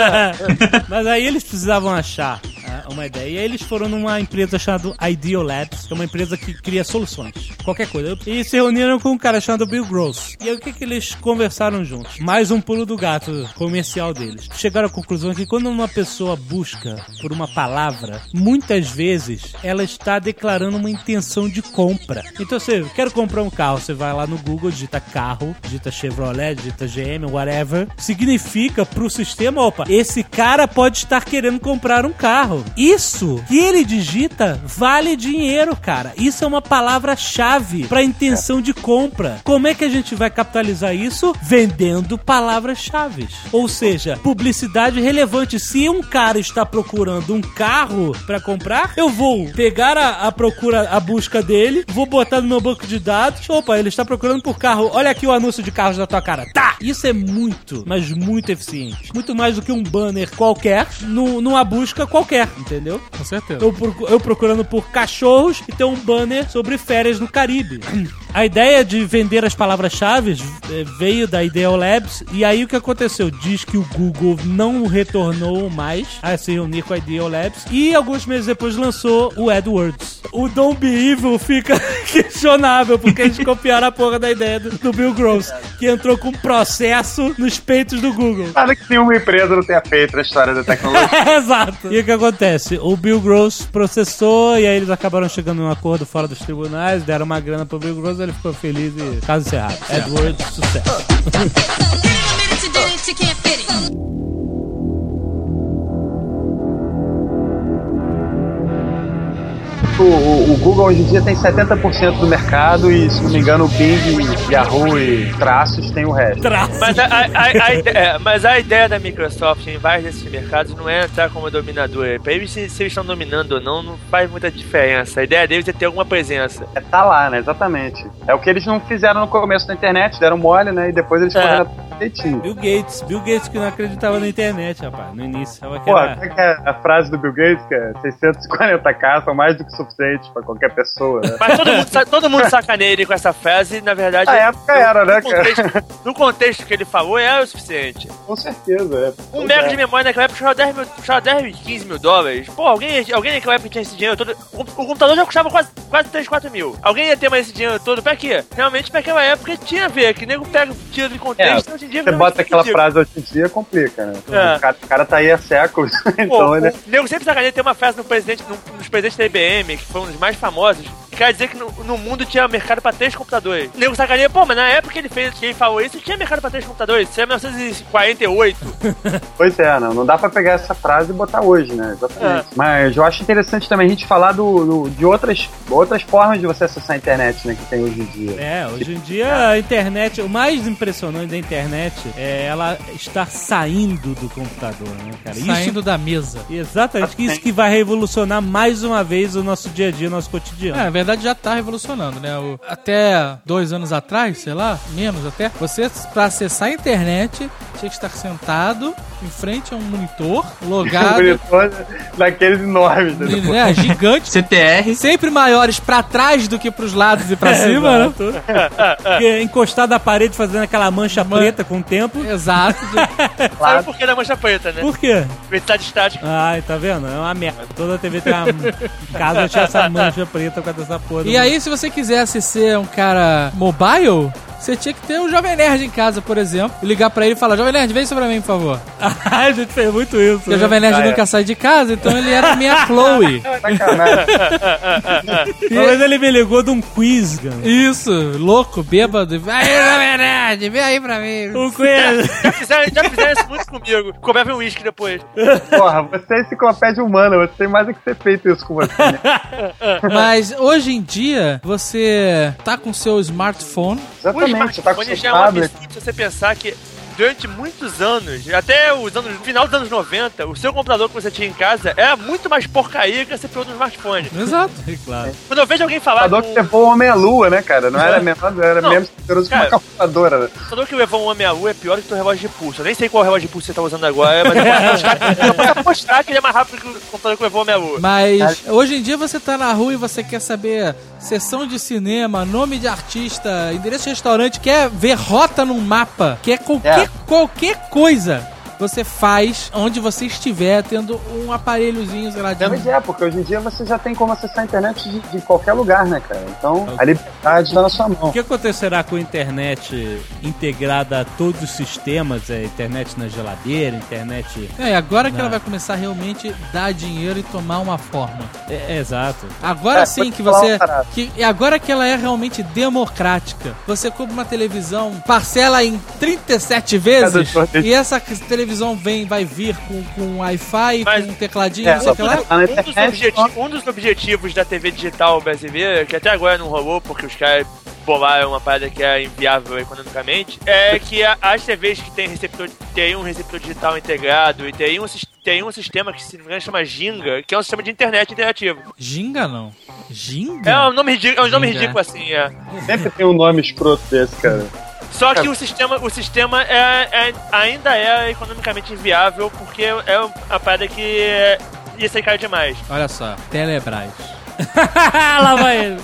Mas aí eles precisavam achar uh, uma ideia. E aí eles foram numa empresa chamada Ideal Labs, que é uma empresa que cria soluções. Qualquer coisa. E se reuniram com um cara chamado Bill Gross. E aí o que, que eles conversaram juntos? Mais um pulo do gato comercial deles. Chegaram à conclusão que quando uma pessoa busca por uma palavra, muitas vezes ela está declarando uma intenção de compra. Então você quer comprar um carro, você vai lá no Google, digita carro, digita Chevrolet, digita G M, whatever. Significa pro sistema, opa, esse cara pode estar querendo comprar um carro. Isso que ele digita vale dinheiro, cara. Isso é uma palavra-chave para intenção de compra. Como é que a gente vai capitalizar isso? Vendendo palavras-chave. Ou seja, publicidade relevante. Se um cara está procurando um carro para comprar, eu vou pegar a, a procura, a busca dele, vou botar no meu banco de dados. Opa, ele está procurando por carro. Olha aqui o anúncio de carros da tua cara. Tá! Isso é muito, mas muito eficiente. Muito mais do que um banner qualquer no, numa busca qualquer, entendeu? Com certeza. Eu, eu procurando por cachorros e tem um banner sobre férias no Caribe. A ideia de vender as palavras-chave veio da Ideolabs, e aí o que aconteceu? Diz que o Google não retornou mais a se reunir com a Ideolabs, e alguns meses depois lançou o AdWords. O Don't Be Evil fica questionável, porque eles copiaram a porra da ideia do, do Bill Gross, que entrou com um processo nos peitos do Google. Nada que nenhuma empresa não tenha feito na história da tecnologia. Exato. E o que acontece? O Bill Gross processou, e aí eles acabaram chegando num acordo fora dos tribunais, deram uma grana pro Bill Gross, ele ficou feliz e caso encerrado. AdWords, sucesso. O, o, o Google hoje em dia tem setenta por cento do mercado e, se não me engano, o Bing, Yahoo e Traços tem o resto. Traços. Mas a, a, a, a ideia, mas a ideia da Microsoft em vários desses mercados não é entrar como dominador. Pra eles, se, se eles estão dominando ou não, não faz muita diferença. A ideia deles é ter alguma presença. É tá lá, né? Exatamente. É o que eles não fizeram no começo da internet, deram mole, né? E depois eles É. correram jeitinho. Bill Gates. Bill Gates que não acreditava na internet, rapaz, no início. Tava Pô, aquela... como é que é a frase do Bill Gates, que é seiscentos e quarenta K são mais do que suficiente pra qualquer pessoa, né? Mas todo mundo, sa- todo mundo sacaneia ele com essa frase e, na verdade... Na época era, né, no contexto, no contexto que ele falou, é o suficiente. Com certeza, é. Um mega de memória naquela época custava dez, mil, custava dez, quinze mil dólares. Pô, alguém, alguém naquela época tinha esse dinheiro todo... O, o computador já custava quase, quase três, quatro mil. Alguém ia ter mais esse dinheiro todo pra quê? Realmente, pra aquela época tinha a ver, que nego pega, tira de contexto, É, hoje em dia... você bota aquela frase hoje em dia, complica, né? É. O, cara, o cara tá aí há séculos, então Pô, ele... o nego sempre sacaneia ter uma frase no presidente, no, nos presidentes da I B M, que foi um dos mais famosos, que quer dizer que no, no mundo tinha mercado pra três computadores. O nego sacaneia, pô, mas na época que ele fez, que ele falou isso, tinha mercado pra três computadores, isso é mil novecentos e quarenta e oito. Pois é, não, não dá pra pegar essa frase e botar hoje, né? Exatamente. É. Mas eu acho interessante também a gente falar do, do- de outras, outras formas de você acessar a internet, né, que tem hoje em dia. É, hoje em dia a internet, o mais impressionante da internet é ela estar saindo do computador, né, cara? Saindo da mesa. Exatamente, isso que vai revolucionar mais uma vez o nosso dia a dia, o nosso cotidiano. É, na verdade já tá revolucionando, né? O- até dois anos atrás, sei lá, menos até, você, pra acessar a internet, tinha que estar sentado em frente a um monitor, logado. Monitor daqueles enormes, né? Né, gigante. C T R. Sempre maiores pra trás do que pros lados e pra cima, né? Porque encostado à parede fazendo aquela mancha preta com o tempo. Exato. Sabe por que da mancha preta, né? Por quê? Velocidade estática. Ai, tá vendo? É uma merda. Toda T V tem uma... Em casa tinha essa mancha preta com essa porra. E aí, se você quisesse ser um cara mobile, você tinha que ter um Jovem Nerd em casa, por exemplo, e ligar pra ele e falar: Jovem Nerd, vem isso pra mim, por favor. A gente fez muito isso. Porque o Jovem Nerd Ah, é. nunca sai de casa, então ele era a minha Chloe. Uma vez ele me ligou de um quiz, cara. Isso, louco, bêbado. Aí, Jovem Nerd, vem aí pra mim. Um quiz. Já fizeram, já fizeram isso muito comigo. Cobrava um uísque depois. Porra, você é enciclopédia humana, você tem mais do que ter feito isso com você. Né? Mas hoje em dia, você tá com seu smartphone. O smartphone já é um absurdo se você pensar que durante muitos anos, até os anos, no final dos anos noventa, o seu computador que você tinha em casa era muito mais porcaria que a C P U do smartphone. Exato. Claro. Quando eu vejo alguém falar... O computador que levou o homem à lua, né, cara? Não era, menor, era Não, menos poderoso que uma cara, calculadora, né? O computador que levou um homem à lua é pior que o teu relógio de pulso. Eu nem sei qual relógio de pulso você tá usando agora, mas eu posso apostar, eu posso apostar que ele é mais rápido que o computador que levou o homem à lua. Mas hoje em dia você tá na rua e você quer saber sessão de cinema, nome de artista, endereço de restaurante, quer ver rota num mapa, quer qualquer, É. qualquer coisa. Você faz onde você estiver, tendo um aparelhozinho, sei lá, de... Pois é, porque hoje em dia você já tem como acessar a internet de, de qualquer lugar, né, cara? Então, a liberdade está na sua mão. O que acontecerá com a internet integrada a todos os sistemas? É, internet na geladeira, internet... É, agora que na- ela vai começar a realmente dar dinheiro e tomar uma forma. É, é, exato. Agora É, sim pode que falar você. uma parada. Que, e agora que ela é realmente democrática. Você compra uma televisão, parcela em trinta e sete vezes, Cada e essa televisão vem, vai vir com, com Wi-Fi, Mas- com um tecladinho, É, não sei o que lá. tá na Um dos, internet, objeti- um dos objetivos da T V digital brasileira, que até agora não rolou porque os caras bolaram uma parada que é inviável economicamente, é que a- as T Vs que tem receptor, tem um receptor digital integrado e tem um, sis- tem um sistema que se não me engano chama Ginga, que é um sistema de internet interativo. Ginga não. Ginga? É um nome ridículo, é um nome Ginga. ridículo assim, é. Sempre tem um nome escroto desse, cara. Só que o sistema, o sistema é, é- ainda é economicamente inviável porque é a parada que é, ia ser caro demais. Olha só, Telebrás. Lá vai ele.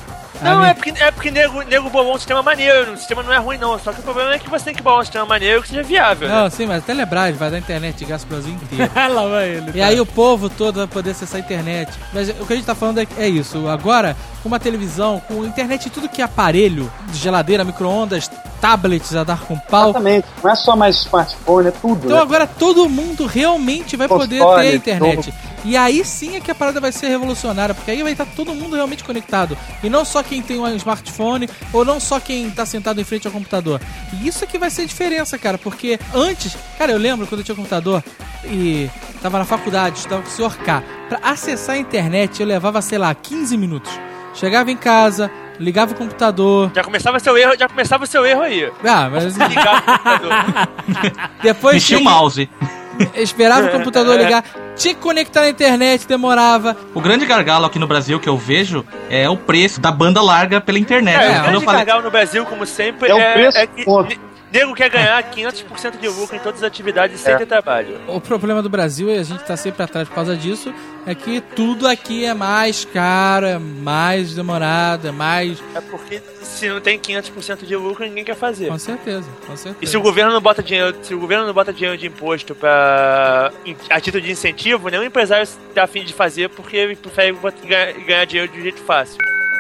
Não, minha... é porque, é porque nego, nego bolou um sistema maneiro. O sistema não é ruim, não. Só que o problema é que você tem que bolar um sistema maneiro que seja viável. Não, né? sim, mas a Telebrás vai dar internet de graça pro Brasil inteiro. Lá vai ele. E aí o povo todo vai poder acessar a internet. Mas o que a gente tá falando é, é isso. Agora, com uma televisão, com internet e tudo que é aparelho, de geladeira, micro-ondas, tablets a dar com pau. Exatamente. Não é só mais smartphone, é tudo. Então né? agora todo mundo realmente vai Console, poder ter a internet. todo. E aí sim é que a parada vai ser revolucionária, porque aí vai estar todo mundo realmente conectado. E não só quem tem um smartphone, ou não só quem tá sentado em frente ao computador. E isso é que vai ser a diferença, cara, porque antes... Cara, eu lembro quando eu tinha computador e tava na faculdade, estava com o senhor K. Pra acessar a internet eu levava, sei lá, quinze minutos. Chegava em casa... Ligava o computador. Já começava seu erro, já começava o seu erro aí. Ah, mas... Ligava o computador. Depois mexia tinha o mouse. Esperava o computador ligar. Tinha que conectar na internet, demorava. O grande gargalo aqui no Brasil que eu vejo é o preço da banda larga pela internet. É, Quando o grande eu falei... gargalo no Brasil, como sempre, É o é, preço, é que ponto. nego quer ganhar quinhentos por cento de lucro em todas as atividades sem É. ter trabalho. O problema do Brasil, e a gente tá sempre atrás por causa disso, é que tudo aqui é mais caro, é mais demorado, é mais... É porque se não tem quinhentos por cento de lucro, ninguém quer fazer. Com certeza, com certeza. E se o governo não bota dinheiro, se o governo não bota dinheiro de imposto pra, em- a título de incentivo, nenhum empresário tá afim de fazer porque ele prefere bot- ganhar, ganhar dinheiro de um jeito fácil.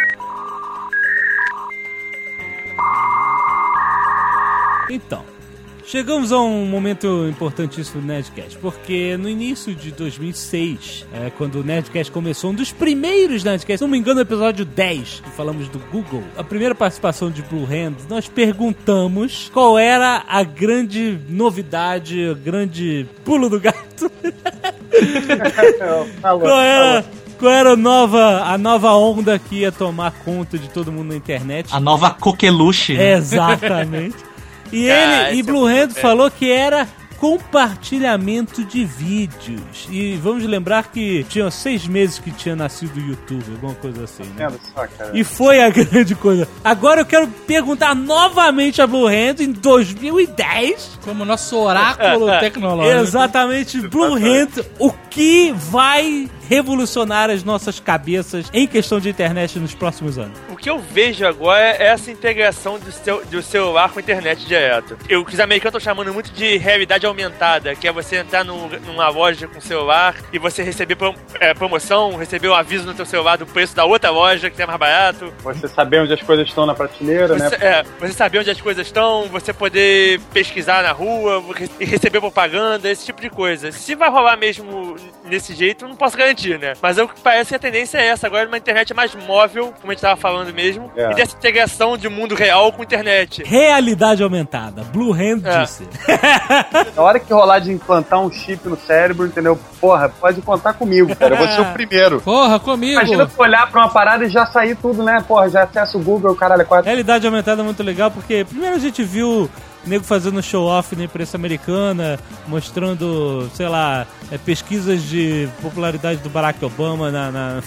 Então, chegamos a um momento importantíssimo do Nerdcast, porque no início de dois mil e seis, é, quando o Nerdcast começou, um dos primeiros Nerdcasts, se não me engano, no episódio dez, que falamos do Google, a primeira participação de Blue Hand, nós perguntamos qual era a grande novidade, o grande pulo do gato. Qual era... Qual era a nova, a nova onda que ia tomar conta de todo mundo na internet? A nova coqueluche. né? Exatamente. E Ah, ele, esse e é Blue muito Hand bem. falou que era compartilhamento de vídeos. E vamos lembrar que tinha seis meses que tinha nascido o YouTube, alguma coisa assim, né? Olha só, cara. E foi a grande coisa. Agora eu quero perguntar novamente a Blue Hand em dois mil e dez. Como nosso oráculo tecnológico. Exatamente, Blue Hand, o que vai revolucionar as nossas cabeças em questão de internet nos próximos anos? O que eu vejo agora é essa integração do, seu, do celular com a internet direto. Eu, os americanos estão chamando muito de realidade aumentada, que é você entrar no, numa loja com celular e você receber prom- é, promoção, receber um aviso no teu celular do preço da outra loja que é mais barato. Você saber onde as coisas estão na prateleira, Você, né? é, você saber onde as coisas estão, você poder pesquisar na rua e receber propaganda, esse tipo de coisa. Se vai rolar mesmo nesse jeito, não posso garantir, né? Mas é o que parece que a tendência é essa. Agora uma internet mais móvel, como a gente tava falando mesmo, É. e dessa integração de mundo real com internet. Realidade aumentada. Blue Hand É. disse. Na hora que rolar de implantar um chip no cérebro, entendeu? Porra, pode contar comigo, cara. Eu vou ser o primeiro. Porra, comigo. Imagina tu olhar pra uma parada e já sair tudo, né? Porra, já acessa o Google, caralho, quatro. Realidade aumentada é muito legal porque primeiro a gente viu o nego fazendo show-off na imprensa americana, mostrando, sei lá, é, pesquisas de popularidade do Barack Obama na, na,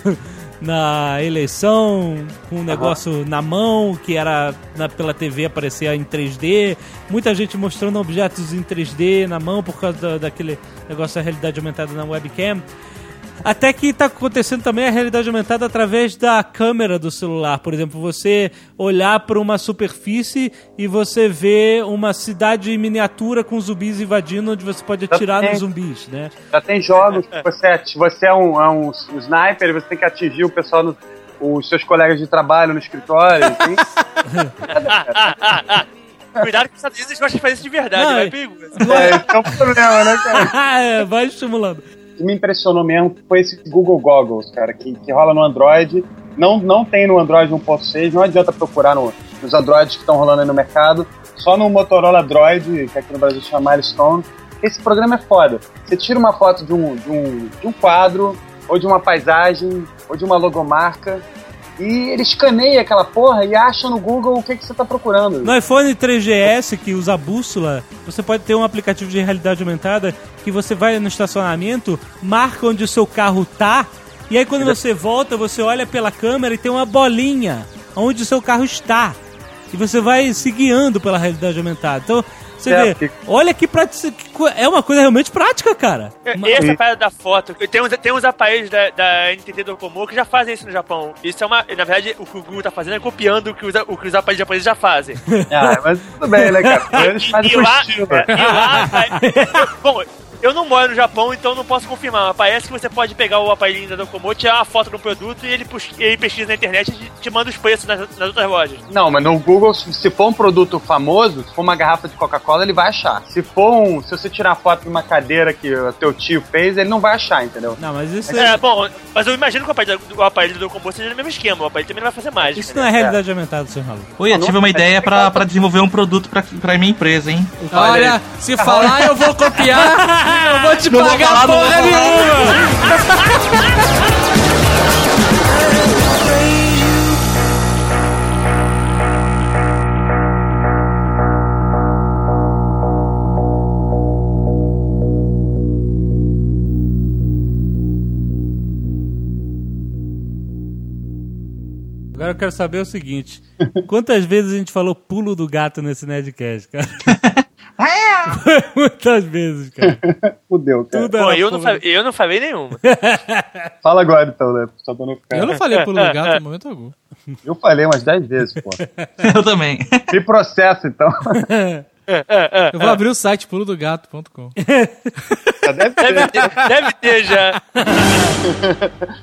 na eleição, com um negócio na mão, que era na, pela T V aparecia em três D. Muita gente mostrando objetos em três D na mão por causa da, daquele negócio da realidade aumentada na webcam. Até que está acontecendo também a realidade aumentada através da câmera do celular. Por exemplo, você olhar para uma superfície e você vê uma cidade em miniatura com zumbis invadindo, onde você pode atirar tem. nos zumbis, né? Já tem jogos que você, ati- você é, um, é um sniper e você tem que atingir o pessoal, no, os seus colegas de trabalho no escritório, enfim. Cuidado que os Estados Unidos gostam de fazer isso de verdade, Não, vai é- perigoso. É, esse é o problema, né, cara? É, vai estimulando. O que me impressionou mesmo foi esse Google Goggles, cara, que, que rola no Android. Não, não tem no Android um ponto seis, não adianta procurar no, nos Androids que estão rolando aí no mercado. Só no Motorola Droid, que aqui no Brasil chama Milestone. Esse programa é foda. Você tira uma foto de um, de um, de um quadro, ou de uma paisagem, ou de uma logomarca, e ele escaneia aquela porra e acha no Google o que, que você tá procurando. No iPhone três G S, que usa a bússola, você pode ter um aplicativo de realidade aumentada que você vai no estacionamento, marca onde o seu carro tá, e aí quando você volta, você olha pela câmera e tem uma bolinha onde o seu carro está. E você vai se guiando pela realidade aumentada. Então, Você é, vê, porque... olha que prática, é uma coisa realmente prática, cara. E essa parada da foto, tem uns, tem uns aparelhos da, da N T T Docomo que já fazem isso no Japão. Isso é uma, na verdade, o que o Google tá fazendo é copiando o que os, o que os aparelhos japoneses já fazem. Ah, mas tudo bem, né, cara? Eles fazem e, com lá, estilo. E lá, bom, eu não moro no Japão, então não posso confirmar, mas parece que você pode pegar o aparelhinho da Docomo, tirar uma foto do produto e ele, ele pesquisa na internet e te manda os preços nas, nas outras lojas. Não, mas no Google, se for um produto famoso, se for uma garrafa de Coca-Cola, ele vai achar. Se for um, se você tirar foto de uma cadeira que o teu tio fez, ele não vai achar, entendeu? Não, mas isso é... é bom, mas eu imagino que o aparelho, o aparelho do Docomo seja no mesmo esquema, o aparelho também não vai fazer mágica. Isso né? não é realidade é. aumentada, senhor Malu. Oi, eu tive uma ideia pra, pra desenvolver um produto pra, pra minha empresa, hein? Olha, se falar eu vou copiar, eu vou te não pagar falar, porra nenhuma! Agora eu quero saber o seguinte: quantas vezes a gente falou pulo do gato nesse Nerdcast, cara? Muitas vezes, cara. Fudeu, cara. Pô, eu, não falei, eu não falei nenhuma. Fala agora, então, né? Só pra não ficar... Eu não falei pulo do gato no momento algum. Eu falei umas dez vezes, pô. Eu também. Me processo, então. Eu vou abrir o site pulo do gato ponto com. Deve ter. Deve ter, deve ter já.